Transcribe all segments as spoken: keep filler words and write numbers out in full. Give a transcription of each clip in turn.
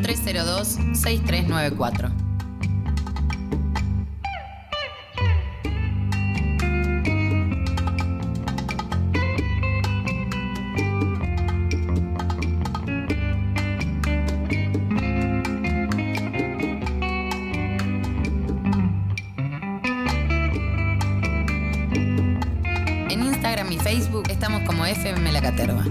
tres cero dos, seis tres nueve cuatro. En Instagram y Facebook estamos como F M La Caterva.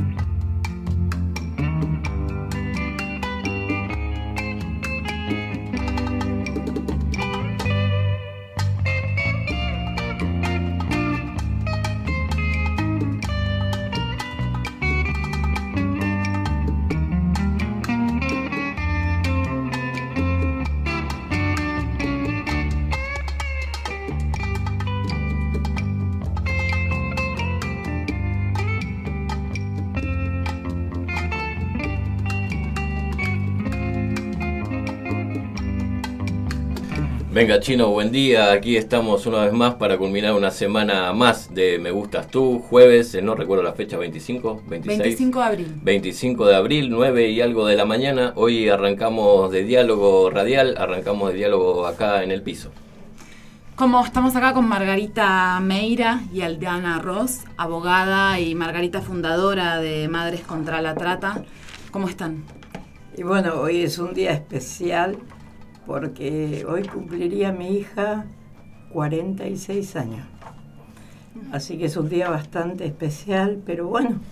Venga, Chino, buen día. Aquí estamos una vez más para culminar una semana más de Me Gustas Tú. Jueves, eh, no recuerdo la fecha, veinticinco, veintiséis. veinticinco de abril. veinticinco de abril, nueve y algo de la mañana. Hoy arrancamos de diálogo radial, arrancamos de diálogo acá en el piso. Como estamos acá con Margarita Meira y Aldana Ross, abogada y Margarita fundadora de Madres contra la Trata. ¿Cómo están? Y bueno, hoy es un día especial porque hoy cumpliría mi hija cuarenta y seis años. Así que es un día bastante especial, pero bueno,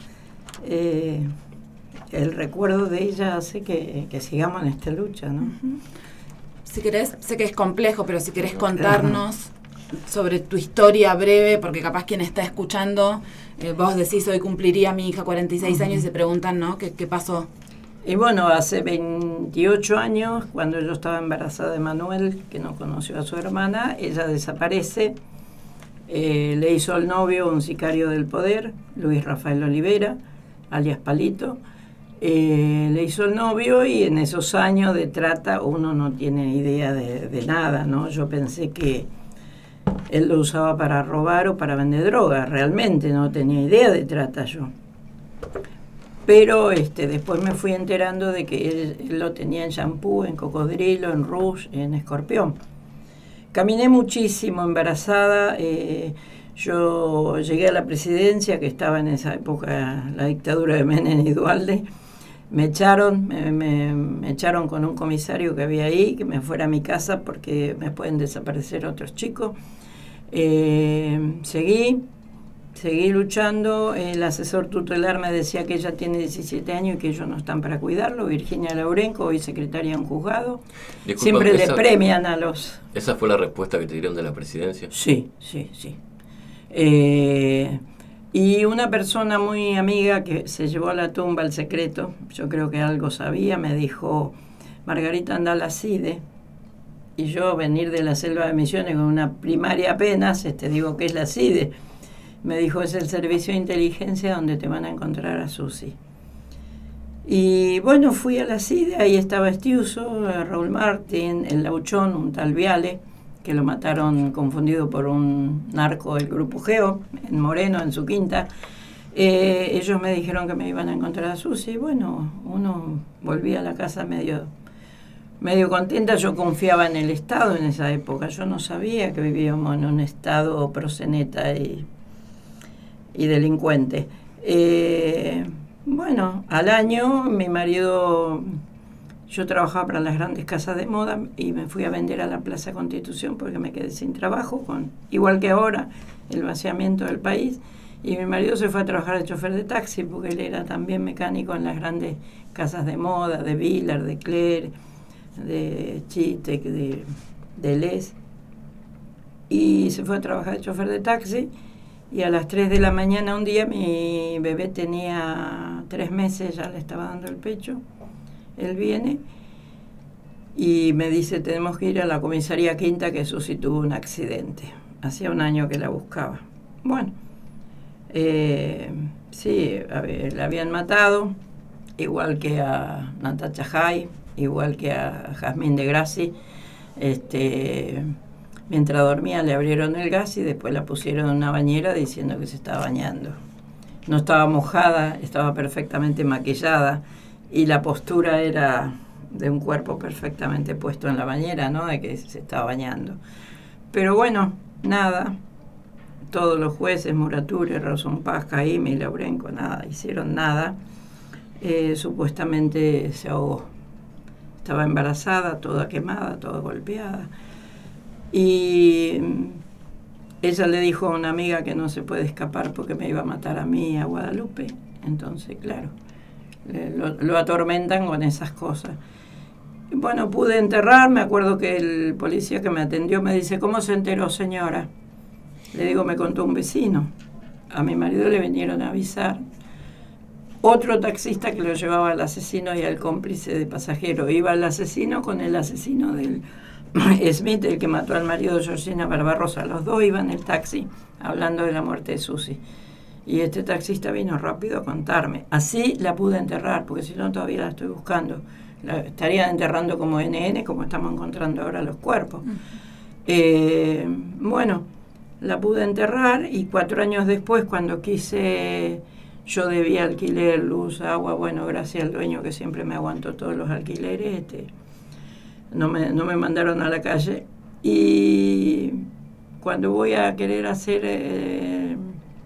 eh, el recuerdo de ella hace que, que sigamos en esta lucha, ¿no? Uh-huh. Si querés, sé que es complejo, pero si querés contarnos sobre tu historia breve, porque capaz quien está escuchando, eh, vos decís hoy cumpliría mi hija cuarenta y seis uh-huh. años y se preguntan, ¿no? ¿Qué, qué pasó? Y bueno, hace veintiocho años, cuando yo estaba embarazada de Manuel, que no conoció a su hermana, ella desaparece. Eh, le hizo al novio un sicario del poder, Luis Rafael Olivera, alias Palito. Eh, le hizo el novio y en esos años de trata uno no tiene idea de, de nada, ¿no? Yo pensé que él lo usaba para robar o para vender droga, realmente no tenía idea de trata yo. Pero este, después me fui enterando de que él, él lo tenía en shampoo, en cocodrilo, en rouge, en escorpión. Caminé muchísimo embarazada. Eh, yo llegué a la presidencia, que estaba en esa época la dictadura de Menem y Duhalde. Me echaron, me, me, me echaron con un comisario que había ahí, que me fuera a mi casa porque me pueden desaparecer otros chicos. Eh, seguí. Seguí luchando, el asesor tutelar me decía que ella tiene diecisiete años y que ellos no están para cuidarlo. Virginia Laurenco, hoy secretaria en juzgado. Disculpa, siempre esa, le premian a los... ¿Esa fue la respuesta que te dieron de la presidencia? Sí, sí, sí. Eh, y una persona muy amiga que se llevó a la tumba el secreto, yo creo que algo sabía, me dijo, Margarita, anda a la CIDE. Y yo venir de la selva de Misiones con una primaria apenas, este, digo que es la CIDE. Me dijo, es el servicio de inteligencia donde te van a encontrar a Susi. Y bueno, fui a la CIDE, ahí estaba Estiuso, Raúl Martín, el Lauchón, un tal Viale, que lo mataron confundido por un narco del Grupo Geo, en Moreno, en su quinta. Eh, ellos me dijeron que me iban a encontrar a Susi, y bueno, uno volvía a la casa medio, medio contenta. Yo confiaba en el Estado en esa época, yo no sabía que vivíamos en un Estado proxeneta y... y delincuente. Eh, bueno, al año mi marido, yo trabajaba para las grandes casas de moda y me fui a vender a la Plaza Constitución porque me quedé sin trabajo, con igual que ahora, el vaciamiento del país, y mi marido se fue a trabajar de chofer de taxi porque él era también mecánico en las grandes casas de moda, de Villar, de Claire, de Chitec, de, de Les, y se fue a trabajar de chofer de taxi. Y a las tres de la mañana un día mi bebé tenía tres meses, ya le estaba dando el pecho. Él viene y me dice, tenemos que ir a la comisaría Quinta que Susi tuvo un accidente. Hacía un año que la buscaba. Bueno, eh, sí, a ver, la habían matado, igual que a Natacha Jai, igual que a Jazmín de Grassi. Este... Mientras dormía le abrieron el gas y después la pusieron en una bañera diciendo que se estaba bañando. No estaba mojada, estaba perfectamente maquillada y la postura era de un cuerpo perfectamente puesto en la bañera, ¿no? De que se está bañando. Pero bueno, nada, todos los jueces, Murature, Rawson Paz, Caíme y Laurenco, nada, hicieron nada. Eh, supuestamente se ahogó. Estaba embarazada, toda quemada, toda golpeada. Y ella le dijo a una amiga que no se puede escapar porque me iba a matar a mí, a Guadalupe. Entonces, claro, lo, lo atormentan con esas cosas. Bueno, pude enterrar, me acuerdo que el policía que me atendió me dice, ¿cómo se enteró, señora? Le digo, me contó un vecino. A mi marido le vinieron a avisar. Otro taxista que lo llevaba al asesino y al cómplice de pasajero. Iba el asesino con el asesino del Smith, el que mató al marido de Georgina Barbarossa. Los dos iban en el taxi hablando de la muerte de Susi. Y este taxista vino rápido a contarme. Así la pude enterrar, porque si no todavía la estoy buscando. La estaría enterrando como N N, como estamos encontrando ahora los cuerpos. Uh-huh. Eh, bueno, la pude enterrar y cuatro años después, cuando quise, yo debía alquiler, luz, agua, bueno, gracias al dueño que siempre me aguantó todos los alquileres, este, no me, no me mandaron a la calle. Y cuando voy a querer hacer, eh,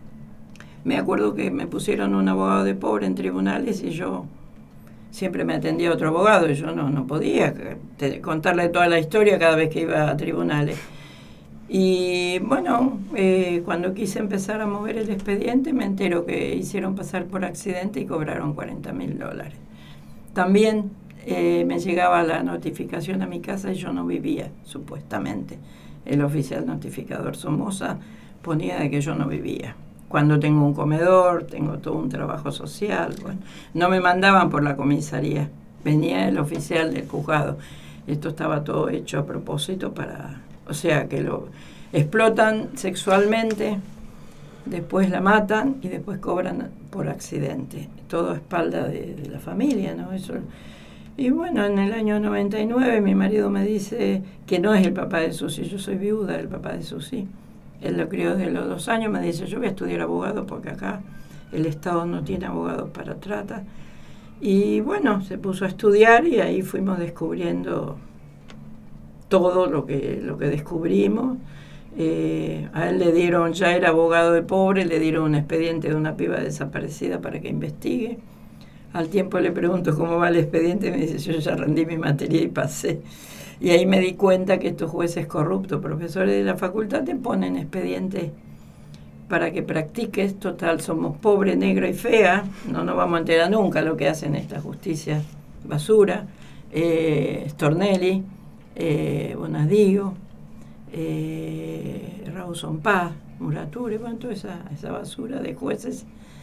me acuerdo que me pusieron un abogado de pobre en tribunales y yo siempre me atendía otro abogado y yo no, no podía te, contarle toda la historia cada vez que iba a tribunales. Y bueno, eh, cuando quise empezar a mover el expediente me entero que hicieron pasar por accidente y cobraron cuarenta mil dólares. También eh, me llegaba la notificación a mi casa y yo no vivía, supuestamente. El oficial notificador Somoza ponía de que yo no vivía. Cuando tengo un comedor, tengo todo un trabajo social. Bueno, no me mandaban por la comisaría, venía el oficial del juzgado. Esto estaba todo hecho a propósito para... O sea, que lo explotan sexualmente, después la matan y después cobran por accidente. Todo a espalda de, de la familia, ¿no? Eso. Y bueno, en el año noventa y nueve mi marido me dice que no es el papá de Susi, yo soy viuda del papá de Susi. Él lo crió desde los dos años, me dice, yo voy a estudiar abogado porque acá el Estado no tiene abogados para trata. Y bueno, se puso a estudiar y ahí fuimos descubriendo todo lo que, lo que descubrimos. Eh, a él le dieron, ya era abogado de pobre, le dieron un expediente de una piba desaparecida para que investigue. Al tiempo le pregunto cómo va el expediente y me dice, yo ya rendí mi materia y pasé. Y ahí me di cuenta que estos jueces corruptos, profesores de la facultad, te ponen expedientes para que practiques. Total, somos pobre, negra y fea, no nos vamos a enterar nunca lo que hacen esta justicia basura. Eh, Stornelli, eh, Bonadío, eh, Rawson Paz, Murature, bueno, toda esa, esa basura de jueces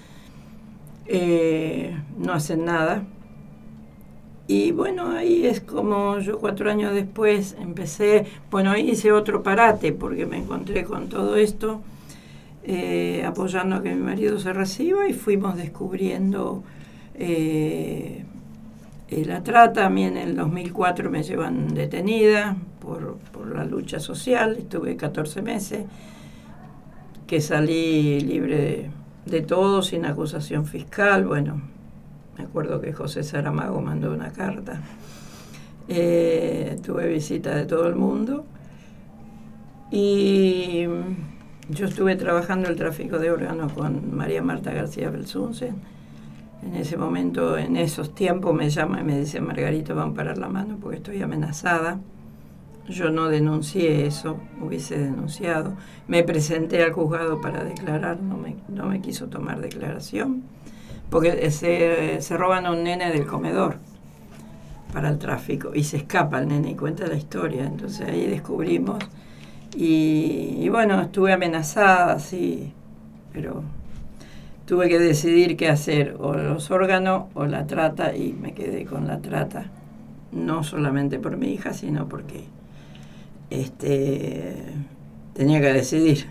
eh, no hacen nada. Y bueno, ahí es como yo cuatro años después empecé, bueno, ahí hice otro parate porque me encontré con todo esto, eh, apoyando a que mi marido se reciba y fuimos descubriendo eh, eh, la trata. A mí en el dos mil cuatro me llevan detenida por, por la lucha social, estuve catorce meses, que salí libre de, de todo, sin acusación fiscal, bueno. Me acuerdo que José Saramago mandó una carta. Eh, tuve visita de todo el mundo. Y yo estuve trabajando el tráfico de órganos con María Marta García Belsunce. En ese momento, en esos tiempos, me llama y me dice, Margarita, van a parar la mano porque estoy amenazada. Yo no denuncié eso, hubiese denunciado. Me presenté al juzgado para declarar, no me, no me quiso tomar declaración. Porque se, se roban a un nene del comedor para el tráfico y se escapa el nene y cuenta la historia. Entonces ahí descubrimos y, y bueno, estuve amenazada, sí, pero tuve que decidir qué hacer, o los órganos o la trata, y me quedé con la trata, no solamente por mi hija, sino porque este, tenía que decidir.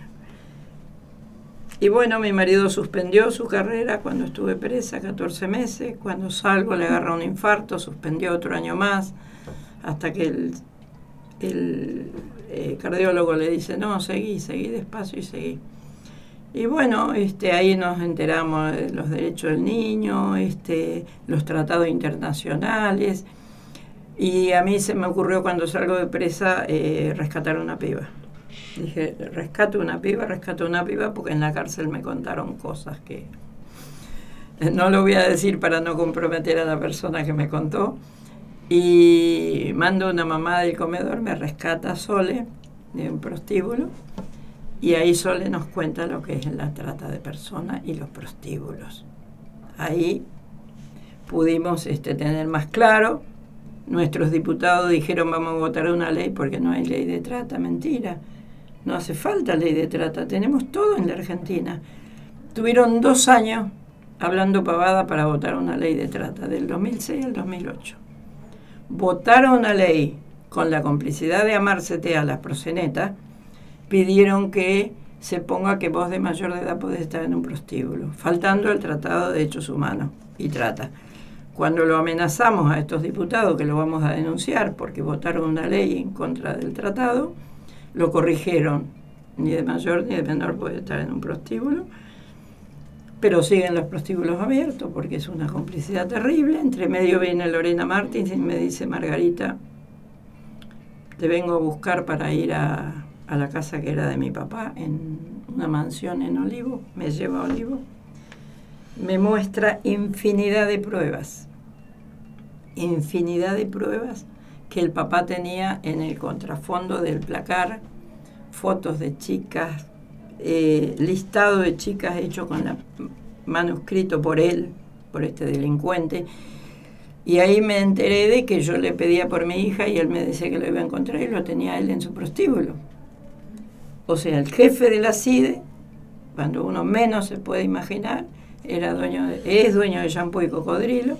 Y bueno, mi marido suspendió su carrera cuando estuve presa, catorce meses. Cuando salgo le agarra un infarto, suspendió otro año más, hasta que el, el eh, cardiólogo le dice, no, seguí, seguí despacio y seguí. Y bueno, este, ahí nos enteramos de los derechos del niño, este, los tratados internacionales. Y a mí se me ocurrió cuando salgo de presa eh, rescatar una piba. Dije, rescato una piba, rescato una piba, porque en la cárcel me contaron cosas que no lo voy a decir para no comprometer a la persona que me contó. Y mando una mamá del comedor, me rescata a Sole de un prostíbulo, y ahí Sole nos cuenta lo que es la trata de personas y los prostíbulos. Ahí pudimos este, tener más claro. Nuestros diputados dijeron vamos a votar una ley porque no hay ley de trata. Mentira, no hace falta ley de trata, tenemos todo en la Argentina. Tuvieron dos años hablando pavada para votar una ley de trata, del dos mil seis al dos mil ocho. Votaron una ley con la complicidad de Amarcete a las proxenetas, pidieron que se ponga que vos de mayor de edad podés estar en un prostíbulo, faltando el Tratado de Derechos Humanos y Trata. Cuando lo amenazamos a estos diputados que lo vamos a denunciar porque votaron una ley en contra del tratado, lo corrigieron, ni de mayor ni de menor puede estar en un prostíbulo, pero siguen los prostíbulos abiertos porque es una complicidad terrible. Entre medio viene Lorena Martins y me dice, Margarita, te vengo a buscar para ir a, a la casa que era de mi papá, en una mansión en Olivo, me lleva a Olivo, me muestra infinidad de pruebas, infinidad de pruebas que el papá tenía en el contrafondo del placar, fotos de chicas, eh, listado de chicas hecho con la manuscrito por él, por este delincuente, y ahí me enteré de que yo le pedía por mi hija y él me decía que lo iba a encontrar y lo tenía él en su prostíbulo. O sea, el jefe de la CIDE, cuando uno menos se puede imaginar, era dueño de, es dueño de Shampoo y Cocodrilo,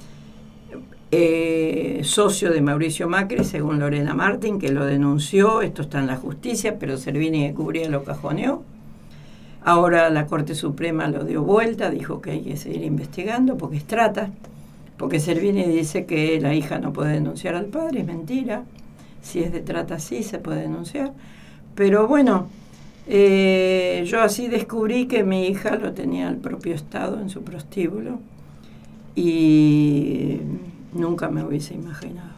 eh, socio de Mauricio Macri, según Lorena Martín, que lo denunció. Esto está en la justicia, pero Servini, que cubría, lo cajoneó. Ahora la Corte Suprema lo dio vuelta, dijo que hay que seguir investigando porque es trata, porque Servini dice que la hija no puede denunciar al padre, es mentira. Si es de trata, sí se puede denunciar. Pero bueno, eh, yo así descubrí que mi hija lo tenía el propio Estado en su prostíbulo y nunca me hubiese imaginado.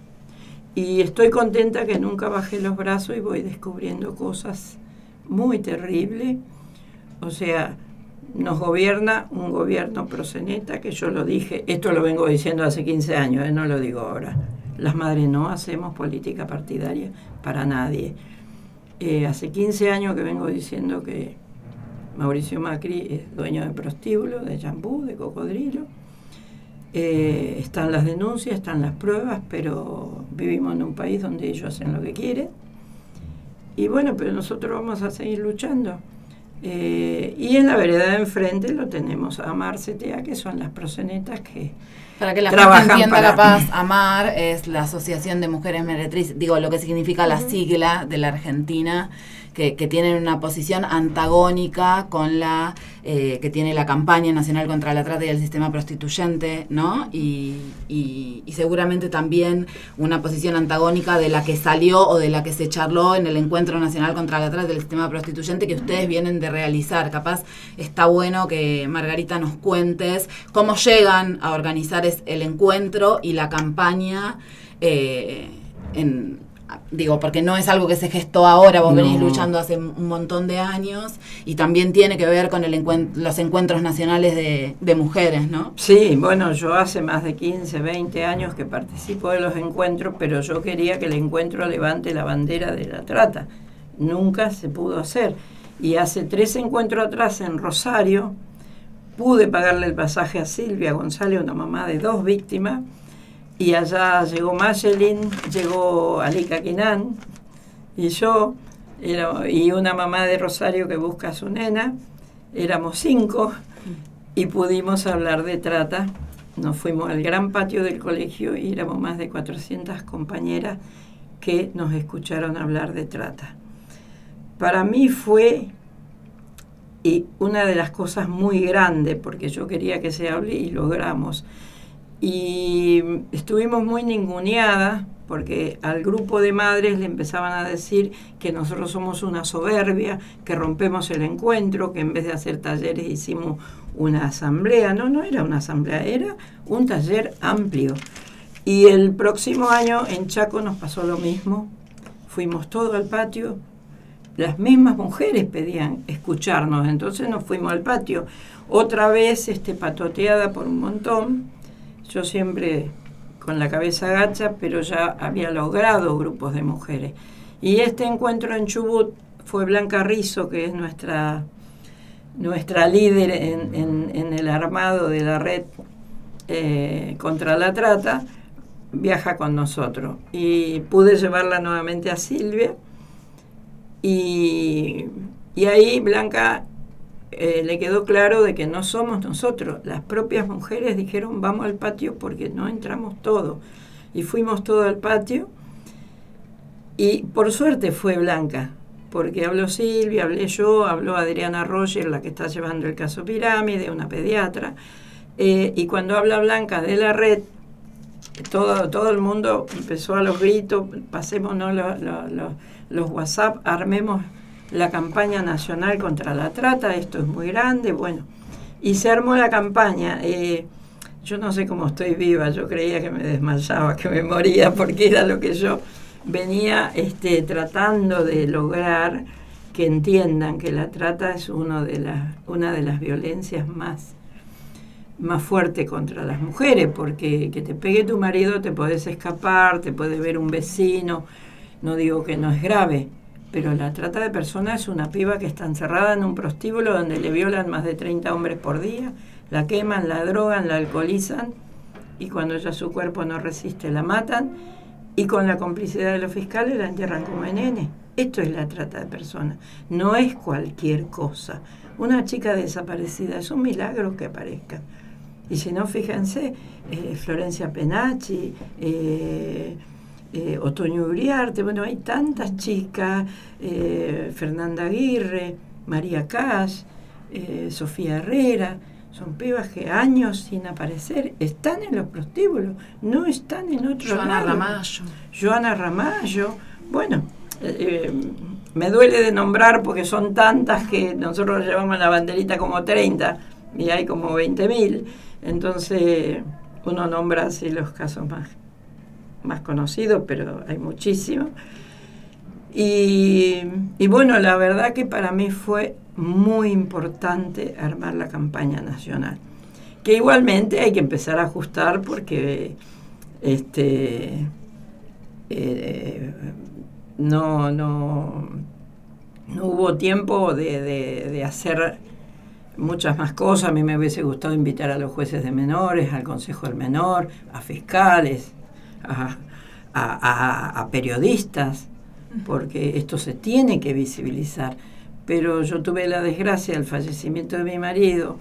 Y estoy contenta que nunca bajé los brazos y voy descubriendo cosas muy terribles. O sea, nos gobierna un gobierno proxeneta, que yo lo dije, esto lo vengo diciendo hace quince años, eh, no lo digo ahora. Las madres no hacemos política partidaria para nadie. Eh, hace quince años que vengo diciendo que Mauricio Macri es dueño de prostíbulo, de Shampoo, de Cocodrilo. Eh, están las denuncias, están las pruebas, pero vivimos en un país donde ellos hacen lo que quieren. Y bueno, pero nosotros vamos a seguir luchando. Eh, y en la vereda de enfrente lo tenemos a AMAR C T A, que son las proxenetas que para que la trabajan gente entienda, para... capaz, AMAR es la Asociación de Mujeres Meretrices, digo, lo que significa la sigla de la Argentina, que, que tienen una posición antagónica con la eh, que tiene la campaña nacional contra la trata y el sistema prostituyente, ¿no? Y, y, y seguramente también una posición antagónica de la que salió o de la que se charló en el Encuentro Nacional contra la Trata y el Sistema Prostituyente que ustedes vienen de realizar. Capaz está bueno que, Margarita, nos cuentes cómo llegan a organizar el encuentro y la campaña eh, en... Digo, porque no es algo que se gestó ahora, vos no. venís luchando hace un montón de años y también tiene que ver con el encuent- los encuentros nacionales de, de mujeres, ¿no? Sí, bueno, yo hace más de quince, veinte años que participo de los encuentros, pero yo quería que el encuentro levante la bandera de la trata. Nunca se pudo hacer. Y hace tres encuentros atrás en Rosario pude pagarle el pasaje a Silvia González, una mamá de dos víctimas, y allá llegó Mayelin, llegó Alika Quinan, y yo, era, y una mamá de Rosario que busca a su nena, éramos cinco, y pudimos hablar de trata. Nos fuimos al gran patio del colegio y éramos más de cuatrocientas compañeras que nos escucharon hablar de trata. Para mí fue y una de las cosas muy grandes, porque yo quería que se hable y logramos. Y estuvimos muy ninguneadas porque al grupo de madres le empezaban a decir que nosotros somos una soberbia, que rompemos el encuentro, que en vez de hacer talleres hicimos una asamblea. No, no era una asamblea, era un taller amplio. Y el próximo año en Chaco nos pasó lo mismo. Fuimos todos al patio. Las mismas mujeres pedían escucharnos, entonces nos fuimos al patio. Otra vez este, patoteada por un montón. Yo siempre con la cabeza gacha, pero ya había logrado grupos de mujeres. Y este encuentro en Chubut fue Blanca Rizzo, que es nuestra, nuestra líder en, en, en el armado de la red eh, contra la trata, viaja con nosotros. Y pude llevarla nuevamente a Silvia, y, y ahí Blanca eh, le quedó claro de que no somos nosotros. Las propias mujeres dijeron, vamos al patio porque no entramos todos. Y fuimos todos al patio, y por suerte fue Blanca, porque habló Silvia, hablé yo, habló Adriana Roger, la que está llevando el caso Pirámide, una pediatra, eh, y cuando habla Blanca de la red, todo, todo el mundo empezó a los gritos, pasémonos los, los, los, los WhatsApp, armemos la campaña nacional contra la trata, esto es muy grande, bueno, y se armó la campaña. Eh, yo no sé cómo estoy viva, yo creía que me desmayaba, que me moría, porque era lo que yo venía este, tratando de lograr, que entiendan que la trata es uno de las, una de las violencias más, más fuertes contra las mujeres, porque que te pegue tu marido te podés escapar, te puede ver un vecino, no digo que no es grave, pero la trata de personas es una piba que está encerrada en un prostíbulo donde le violan más de treinta hombres por día, la queman, la drogan, la alcoholizan, y cuando ya su cuerpo no resiste la matan, y con la complicidad de los fiscales la entierran como nene. Esto es la trata de personas, no es cualquier cosa. Una chica desaparecida es un milagro que aparezca. Y si no, fíjense, eh, Florencia Penachi, eh, eh, Otoño Uriarte, bueno, hay tantas chicas, eh, Fernanda Aguirre, María Cash, eh, Sofía Herrera, son pibas que años sin aparecer están en los prostíbulos, no están en otro lado. Joana Ramallo. Joana Ramallo, bueno, eh, me duele de nombrar porque son tantas que nosotros llevamos la banderita como treinta y hay como veinte mil, entonces uno nombra así los casos más, más conocidos, pero hay muchísimos. Y, y bueno, la verdad que para mí fue muy importante armar la campaña nacional, que igualmente hay que empezar a ajustar porque este eh, no, no, no hubo tiempo de, de, de hacer muchas más cosas. A mí me hubiese gustado invitar a los jueces de menores, al Consejo del Menor, a fiscales, a, a, a, a periodistas, porque esto se tiene que visibilizar. Pero yo tuve la desgracia del fallecimiento de mi marido,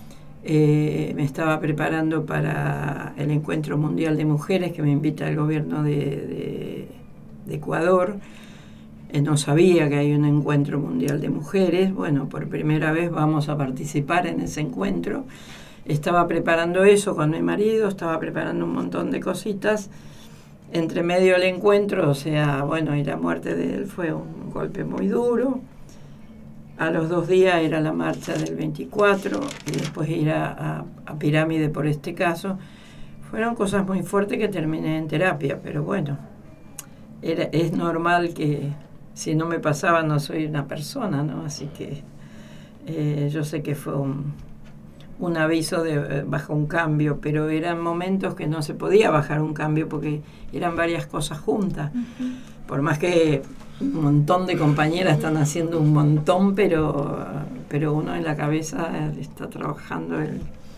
eh, me estaba preparando para el Encuentro Mundial de Mujeres que me invita el gobierno de, de, de Ecuador, eh, no sabía que hay un Encuentro Mundial de Mujeres, bueno, por primera vez vamos a participar en ese encuentro, estaba preparando eso con mi marido, estaba preparando un montón de cositas, entre medio del encuentro, o sea, bueno, y la muerte de él fue un golpe muy duro. A los dos días era la marcha del veinticuatro y después ir a, a, a Pirámide por este caso. Fueron cosas muy fuertes que terminé en terapia, pero bueno, era, es normal que si no me pasaba no soy una persona, ¿no? Así que eh, yo sé que fue un, un aviso de bajo un cambio, pero eran momentos que no se podía bajar un cambio porque eran varias cosas juntas. Uh-huh. Por más que un montón de compañeras están haciendo un montón, pero, pero uno en la cabeza está trabajando el,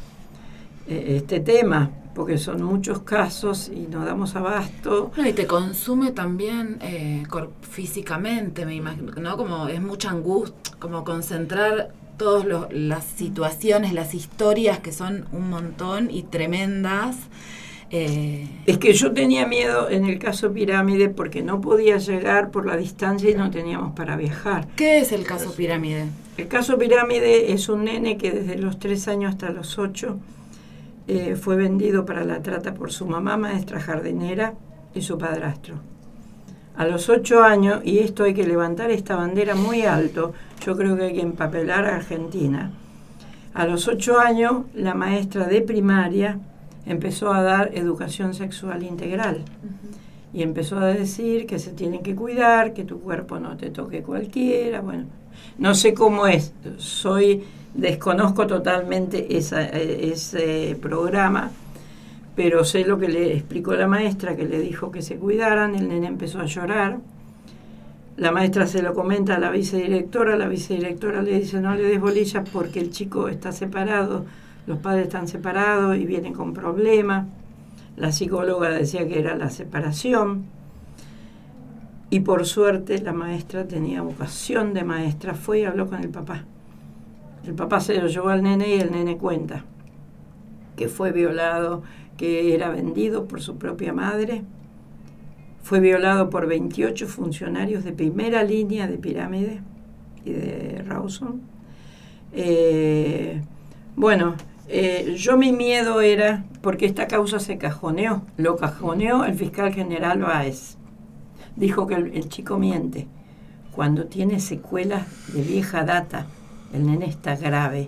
este tema, porque son muchos casos y no damos abasto. No, y te consume también eh, físicamente, me imagino, ¿no? Como es mucha angustia, como concentrar todas las situaciones, las historias que son un montón y tremendas. Eh, es que yo tenía miedo en el caso Pirámide porque no podía llegar por la distancia y no teníamos para viajar. ¿Qué es el caso Pirámide? El caso Pirámide es un nene que desde los tres años hasta los ocho eh, fue vendido para la trata por su mamá, maestra jardinera, y su padrastro. A los ocho años, y esto hay que levantar esta bandera muy alto, yo creo que hay que empapelar a Argentina. A los ocho años, la maestra de primaria empezó a dar educación sexual integral. Uh-huh. Y empezó a decir que se tienen que cuidar, que tu cuerpo no te toque cualquiera. Bueno, no sé cómo es, soy desconozco totalmente esa, ese programa, pero sé lo que le explicó la maestra, que le dijo que se cuidaran. El nene empezó a llorar. La maestra se lo comenta a la vicedirectora, la vicedirectora le dice no le des bolillas porque el chico está separado, los padres están separados y vienen con problemas. La psicóloga decía que era la separación. Y por suerte la maestra tenía vocación de maestra, fue y habló con el papá. El papá se lo llevó al nene y el nene cuenta que fue violado, que era vendido por su propia madre, fue violado por veintiocho funcionarios de primera línea de Pirámide y de Rawson. Eh, bueno, eh, yo mi miedo era, porque esta causa se cajoneó, lo cajoneó el fiscal general Báez. Dijo que el, el chico miente. Cuando tiene secuelas de vieja data, el nene está grave.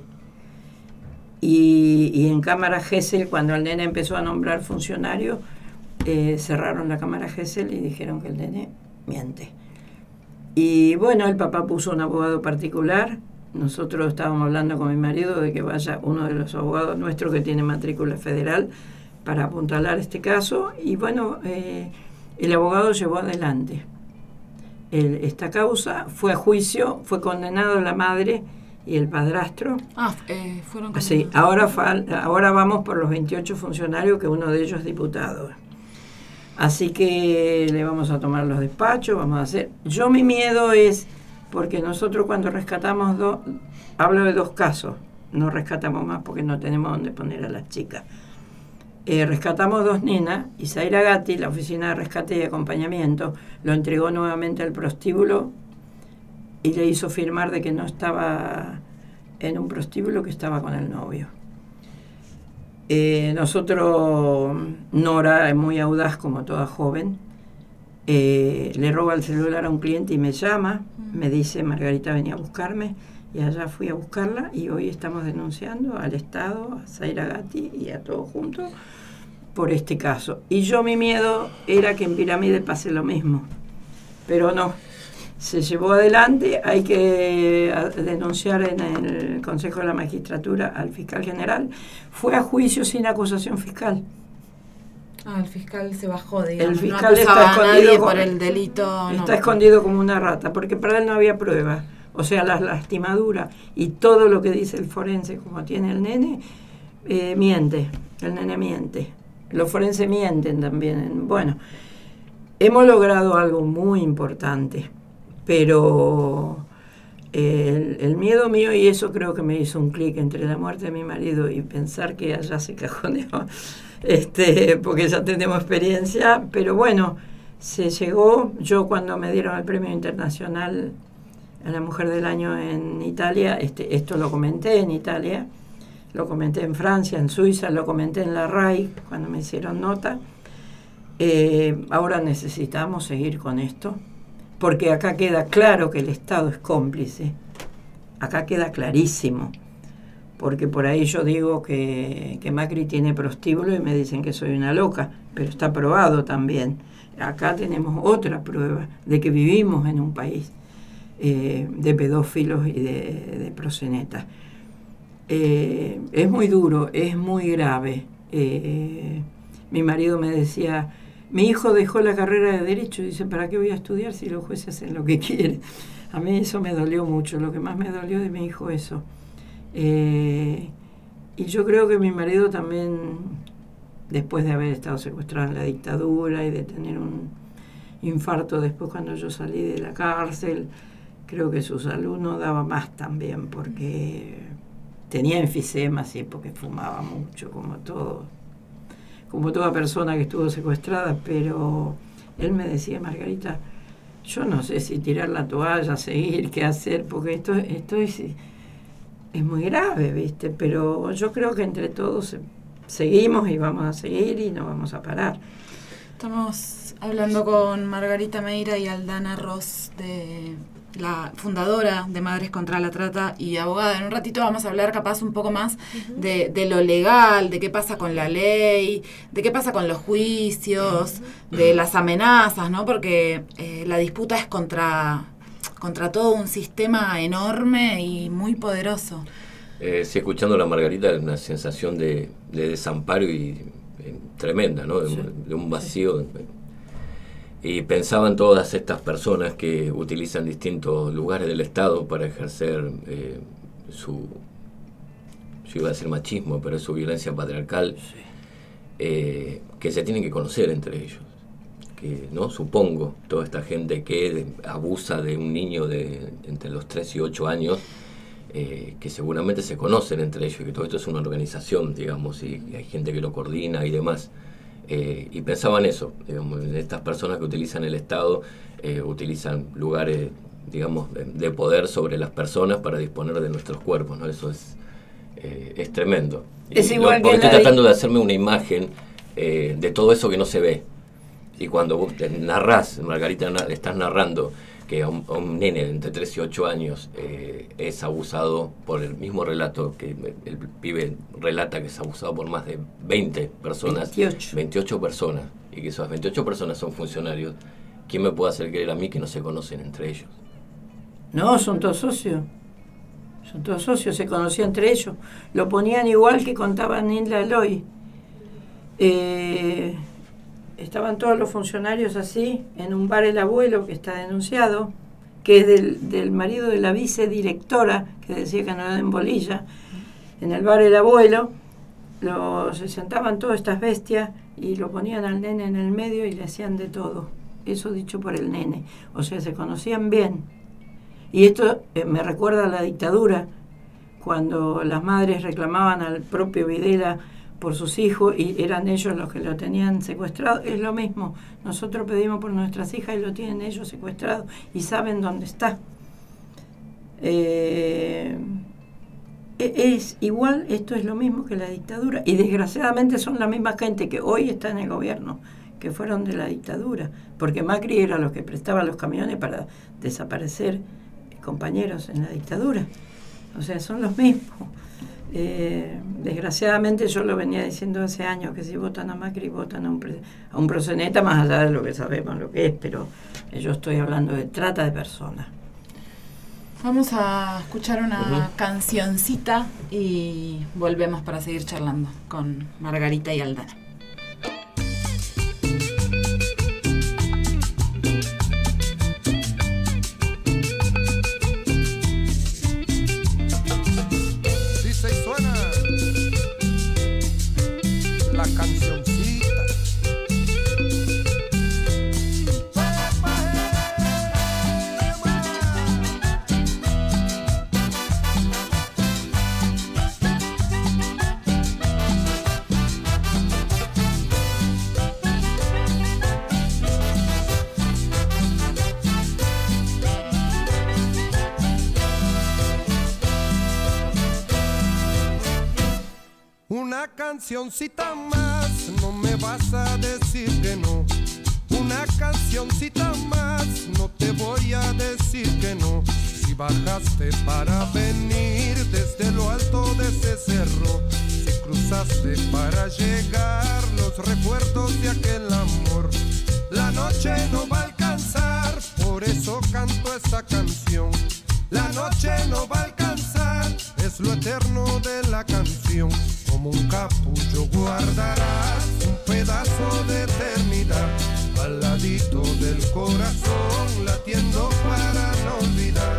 Y, y en cámara Gesell, cuando el nene empezó a nombrar funcionarios, eh, cerraron la cámara Gesell y dijeron que el nene miente. Y bueno, el papá puso un abogado particular. Nosotros estábamos hablando con mi marido de que vaya uno de los abogados nuestros que tiene matrícula federal para apuntalar este caso. Y bueno, eh, el abogado llevó adelante el, esta causa, fue a juicio, fue condenado la madre y el padrastro. Ah, eh, fueron condenados. Sí, ahora, fal, ahora vamos por los veintiocho funcionarios, que uno de ellos es diputado. Así que le vamos a tomar los despachos, vamos a hacer... Yo mi miedo es, porque nosotros cuando rescatamos dos, hablo de dos casos, no rescatamos más porque no tenemos dónde poner a las chicas. Eh, rescatamos dos nenas, y Zaira Gatti, la oficina de rescate y acompañamiento, lo entregó nuevamente al prostíbulo y le hizo firmar de que no estaba en un prostíbulo, que estaba con el novio. Eh, nosotros, Nora es muy audaz como toda joven, eh, le roba el celular a un cliente y me llama, me dice Margarita venía a buscarme, y allá fui a buscarla y hoy estamos denunciando al Estado, a Zaira Gatti y a todos juntos por este caso. Y yo mi miedo era que en Pirámide pase lo mismo, pero no. Se llevó adelante, hay que denunciar en el Consejo de la Magistratura al fiscal general. Fue a juicio sin acusación fiscal. Ah, el fiscal se bajó, digamos. El fiscal no está escondido por como, el delito. Está no. escondido como una rata, porque para él no había pruebas. O sea, las lastimaduras y todo lo que dice el forense, como tiene el nene, eh, miente. El nene miente. Los forenses mienten también. Bueno, hemos logrado algo muy importante. Pero el, el miedo mío, y eso creo que me hizo un clic entre la muerte de mi marido y pensar que allá se cajoneó, este, porque ya tenemos experiencia, pero bueno, se llegó. Yo cuando me dieron el premio internacional a la mujer del año en Italia, este, esto lo comenté en Italia, lo comenté en Francia, en Suiza, lo comenté en la R A I cuando me hicieron nota. Eh, ahora necesitamos seguir con esto, porque acá queda claro que el Estado es cómplice, acá queda clarísimo, porque por ahí yo digo que, que Macri tiene prostíbulo y me dicen que soy una loca, pero está probado también. Acá tenemos otra prueba de que vivimos en un país eh, de pedófilos y de, de proxenetas. Eh, es muy duro, es muy grave. Eh, mi marido me decía... Mi hijo dejó la carrera de Derecho y dice, ¿para qué voy a estudiar si los jueces hacen lo que quieren? A mí eso me dolió mucho, lo que más me dolió de mi hijo eso. Eh, y yo creo que mi marido también, después de haber estado secuestrado en la dictadura y de tener un infarto después cuando yo salí de la cárcel, creo que su salud no daba más también, porque tenía enfisema, sí, porque fumaba mucho, como todo. como toda persona que estuvo secuestrada, pero él me decía, Margarita, yo no sé si tirar la toalla, seguir, qué hacer, porque esto, esto es, es muy grave, ¿viste? Pero yo creo que entre todos seguimos y vamos a seguir y no vamos a parar. Estamos hablando con Margarita Meira y Aldana Ross de la fundadora de Madres contra la Trata y abogada. En un ratito vamos a hablar capaz un poco más uh-huh. de, de lo legal, de qué pasa con la ley, de qué pasa con los juicios, uh-huh. de las amenazas, ¿no? Porque eh, la disputa es contra, contra todo un sistema enorme y muy poderoso. Eh, sí, escuchando a la Margarita, una sensación de, de desamparo y eh, tremenda, ¿no? De, sí. de un vacío. Sí. Y pensaba en todas estas personas que utilizan distintos lugares del Estado para ejercer eh, su, yo iba a decir machismo, pero es su violencia patriarcal, sí. eh, que se tienen que conocer entre ellos. Que, ¿no? Supongo, toda esta gente que abusa de un niño de entre los tres y ocho años, eh, que seguramente se conocen entre ellos, que todo esto es una organización, digamos, y, y hay gente que lo coordina y demás. Eh, y pensaba en eso, digamos, en estas personas que utilizan el Estado, eh, utilizan lugares, digamos, de, de poder sobre las personas para disponer de nuestros cuerpos, ¿no? Eso es, eh, es tremendo. Es y igual lo, porque que estoy la... tratando de hacerme una imagen eh, de todo eso que no se ve. Y cuando vos narrás, Margarita, estás narrando que a un, a un nene de entre tres y ocho años eh, es abusado por el mismo relato que el, el pibe relata que es abusado por más de veinte personas, veintiocho. veintiocho personas, y que esas veintiocho personas son funcionarios, ¿quién me puede hacer creer a mí que no se conocen entre ellos? No, son todos socios, son todos socios, se conocían entre ellos, lo ponían igual que contaba Nilda Eloy. Eh... Estaban todos los funcionarios así, en un bar El Abuelo, que está denunciado, que es del, del marido de la vicedirectora, que decía que no era en bolilla. En el bar El Abuelo, lo, se sentaban todas estas bestias y lo ponían al nene en el medio y le hacían de todo. Eso dicho por el nene. O sea, se conocían bien. Y esto eh, me recuerda a la dictadura, cuando las madres reclamaban al propio Videla por sus hijos y eran ellos los que lo tenían secuestrado. Es lo mismo, nosotros pedimos por nuestras hijas y lo tienen ellos secuestrado y saben dónde está. Eh, es igual, esto es lo mismo que la dictadura y desgraciadamente son la misma gente que hoy está en el gobierno, que fueron de la dictadura, porque Macri era los que prestaba los camiones para desaparecer compañeros en la dictadura. O sea, son los mismos. Eh, desgraciadamente yo lo venía diciendo hace años, que si votan a Macri votan a un, pre, a un proxeneta, más allá de lo que sabemos lo que es, pero yo estoy hablando de trata de personas. Vamos a escuchar una uh-huh. cancioncita y volvemos para seguir charlando con Margarita y Aldana. Cancioncita más, no me vas a decir que no. Una cancioncita más, no te voy a decir que no. Si bajaste para venir desde lo alto de ese cerro, si cruzaste para llegar los recuerdos de aquel amor, la noche no va a alcanzar, por eso canto esa canción. La noche no va a alcanzar, es lo eterno de la canción. Como un capullo guardarás un pedazo de eternidad al ladito del corazón, latiendo para no olvidar.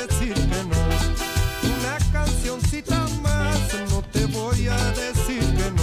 Decir que no.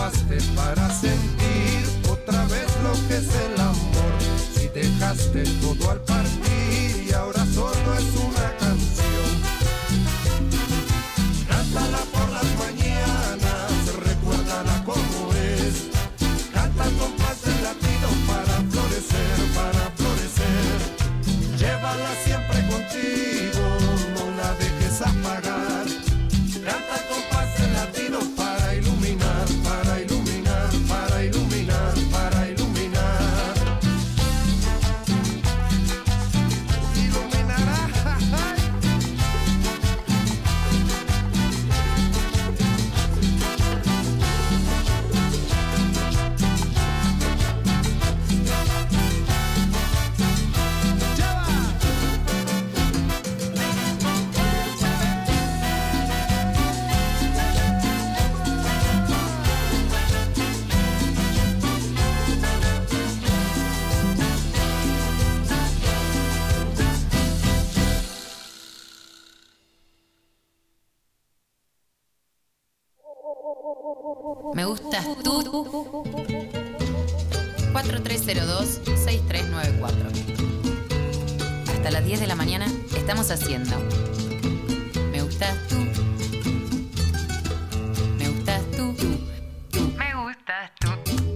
escapaste para sentir otra vez lo que es el amor. Si dejaste todo al partir y ahora solo es una canción. Cántala por las mañanas, recuérdala como es. Canta con paz el latido para florecer, para florecer. Llévala siempre contigo, no la dejes apagar. Canta con paz el latido para iluminar, para iluminar, para iluminar, para iluminar. Iluminará. Me gustas tú. cuatro tres cero dos, seis tres nueve cuatro. Hasta las diez de la mañana estamos haciendo Me gustas tú. Me gustas tú. Me gustas tú.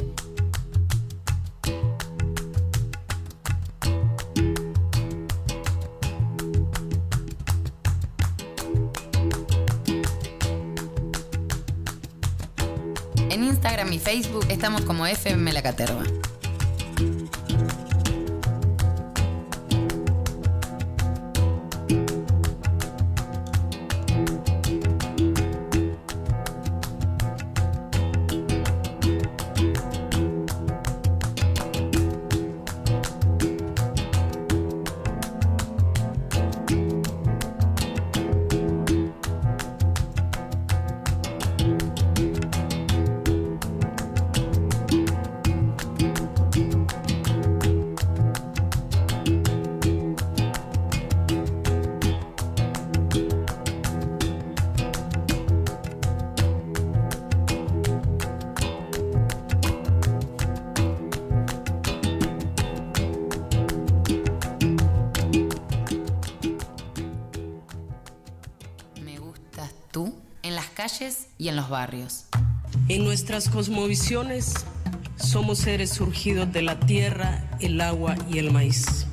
En Instagram y Facebook estamos como F M La Caterva. Y en los barrios. En nuestras cosmovisiones somos seres surgidos de la tierra, el agua y el maíz.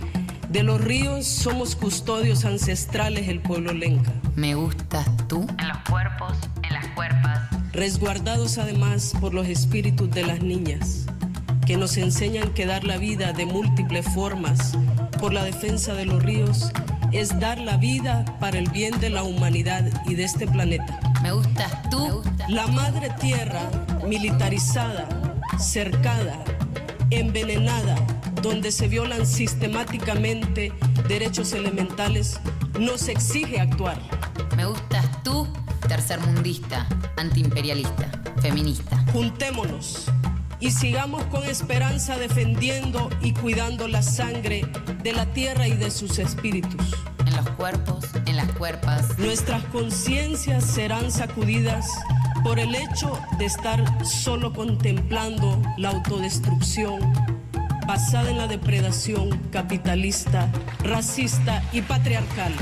De los ríos somos custodios ancestrales del pueblo lenca. Me gustas tú. En los cuerpos, en las cuerpas. Resguardados además por los espíritus de las niñas, que nos enseñan que dar la vida de múltiples formas por la defensa de los ríos es dar la vida para el bien de la humanidad y de este planeta. Me gustas tú. Me gustas la madre tierra, militarizada, cercada, envenenada, donde se violan sistemáticamente derechos elementales, nos exige actuar. Me gustas tú, tercermundista, antiimperialista, feminista. Juntémonos y sigamos con esperanza defendiendo y cuidando la sangre de la tierra y de sus espíritus. En los cuerpos, en las cuerpas. Nuestras conciencias serán sacudidas por el hecho de estar solo contemplando la autodestrucción basada en la depredación capitalista, racista y patriarcal.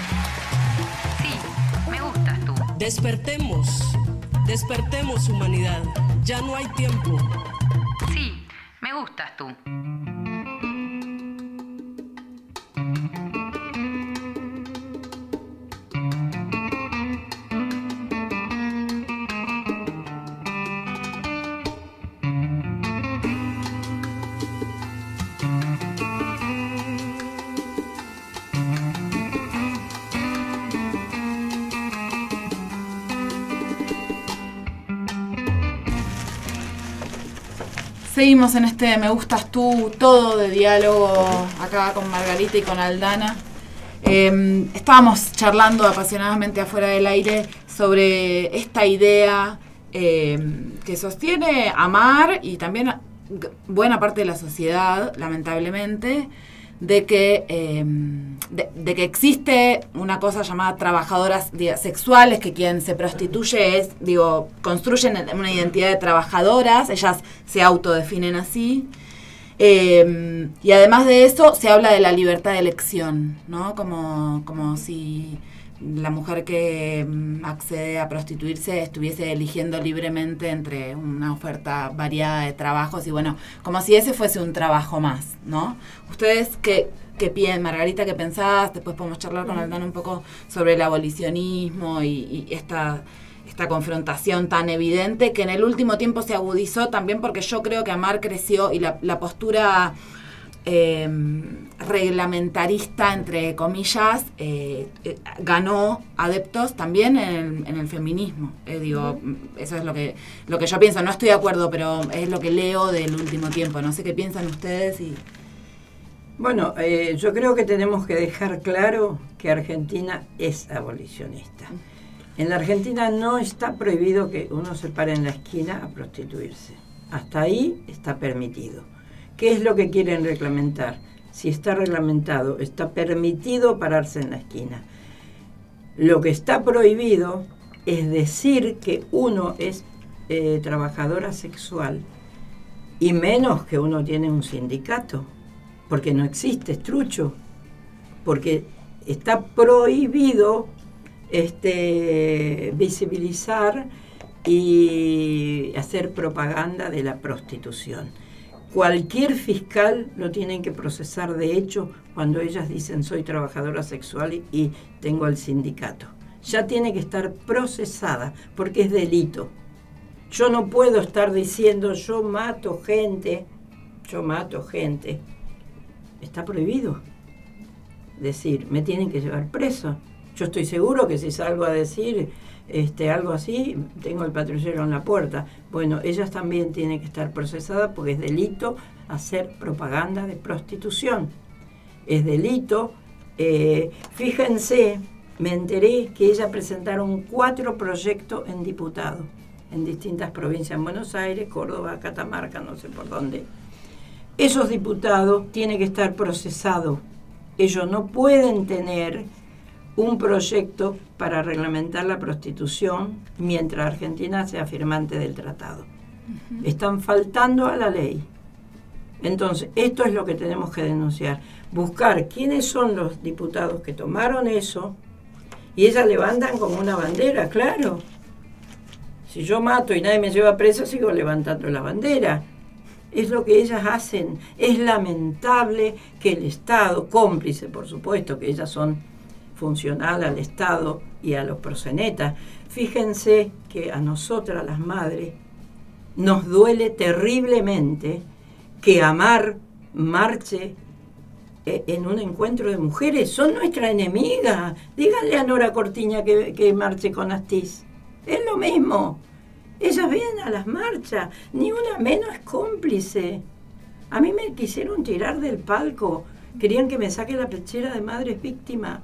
Sí, me gustas tú. Despertemos, despertemos humanidad, ya no hay tiempo. Sí, me gustas tú. Seguimos en este Me Gustas Tú, todo de diálogo acá con Margarita y con Aldana. Eh, estábamos charlando apasionadamente afuera del aire sobre esta idea eh, que sostiene Amar y también buena parte de la sociedad, lamentablemente, de que, eh, de, de que existe una cosa llamada trabajadoras diga, sexuales, que quien se prostituye es, digo, construyen una identidad de trabajadoras, ellas se autodefinen así. Eh, y además de eso se habla de la libertad de elección, ¿no? Como, como si la mujer que accede a prostituirse estuviese eligiendo libremente entre una oferta variada de trabajos y bueno, como si ese fuese un trabajo más, ¿no? Ustedes qué, qué piensan, Margarita, qué pensás, después podemos charlar con Aldana un poco sobre el abolicionismo y, y esta... esta confrontación tan evidente que en el último tiempo se agudizó también porque yo creo que Amar creció y la, la postura eh, reglamentarista, entre comillas, eh, eh, ganó adeptos también en el, en el feminismo. Eh, digo, uh-huh. Eso es lo que, lo que yo pienso. No estoy de acuerdo, pero es lo que leo del último tiempo. No sé qué piensan ustedes. Y... Bueno, eh, yo creo que tenemos que dejar claro que Argentina es abolicionista. Uh-huh. En la Argentina no está prohibido que uno se pare en la esquina a prostituirse. Hasta ahí está permitido. ¿Qué es lo que quieren reglamentar? Si está reglamentado, está permitido pararse en la esquina. Lo que está prohibido es decir que uno es eh, trabajadora sexual y menos que uno tiene un sindicato, porque no existe, es trucho, porque está prohibido Este, visibilizar y hacer propaganda de la prostitución. Cualquier fiscal lo tienen que procesar de hecho cuando ellas dicen soy trabajadora sexual y, y tengo el sindicato. Ya tiene que estar procesada porque es delito. Yo no puedo estar diciendo yo mato gente, yo mato gente. Está prohibido. Decir, me tienen que llevar preso. Yo estoy seguro que si salgo a decir este, algo así, tengo el patrullero en la puerta. Bueno, ellas también tienen que estar procesadas porque es delito hacer propaganda de prostitución. Es delito. Eh, fíjense, me enteré que ellas presentaron cuatro proyectos en diputado en distintas provincias, en Buenos Aires, Córdoba, Catamarca, no sé por dónde. Esos diputados tienen que estar procesados. Ellos no pueden tener un proyecto para reglamentar la prostitución mientras Argentina sea firmante del tratado. Uh-huh. Están faltando a la ley. Entonces, esto es lo que tenemos que denunciar. Buscar quiénes son los diputados que tomaron eso y ellas levantan como una bandera, claro. Si yo mato y nadie me lleva preso, sigo levantando la bandera. Es lo que ellas hacen. Es lamentable que el Estado, cómplice, por supuesto, que ellas son funcional al Estado y a los proxenetas. Fíjense que a nosotras, las madres, nos duele terriblemente que Amar marche en un encuentro de mujeres. Son nuestra enemiga. Díganle a Nora Cortiña que, que marche con Astiz. Es lo mismo. Ellas vienen a las marchas. Ni una menos es cómplice. A mí me quisieron tirar del palco. Querían que me saque la pechera de madres víctimas.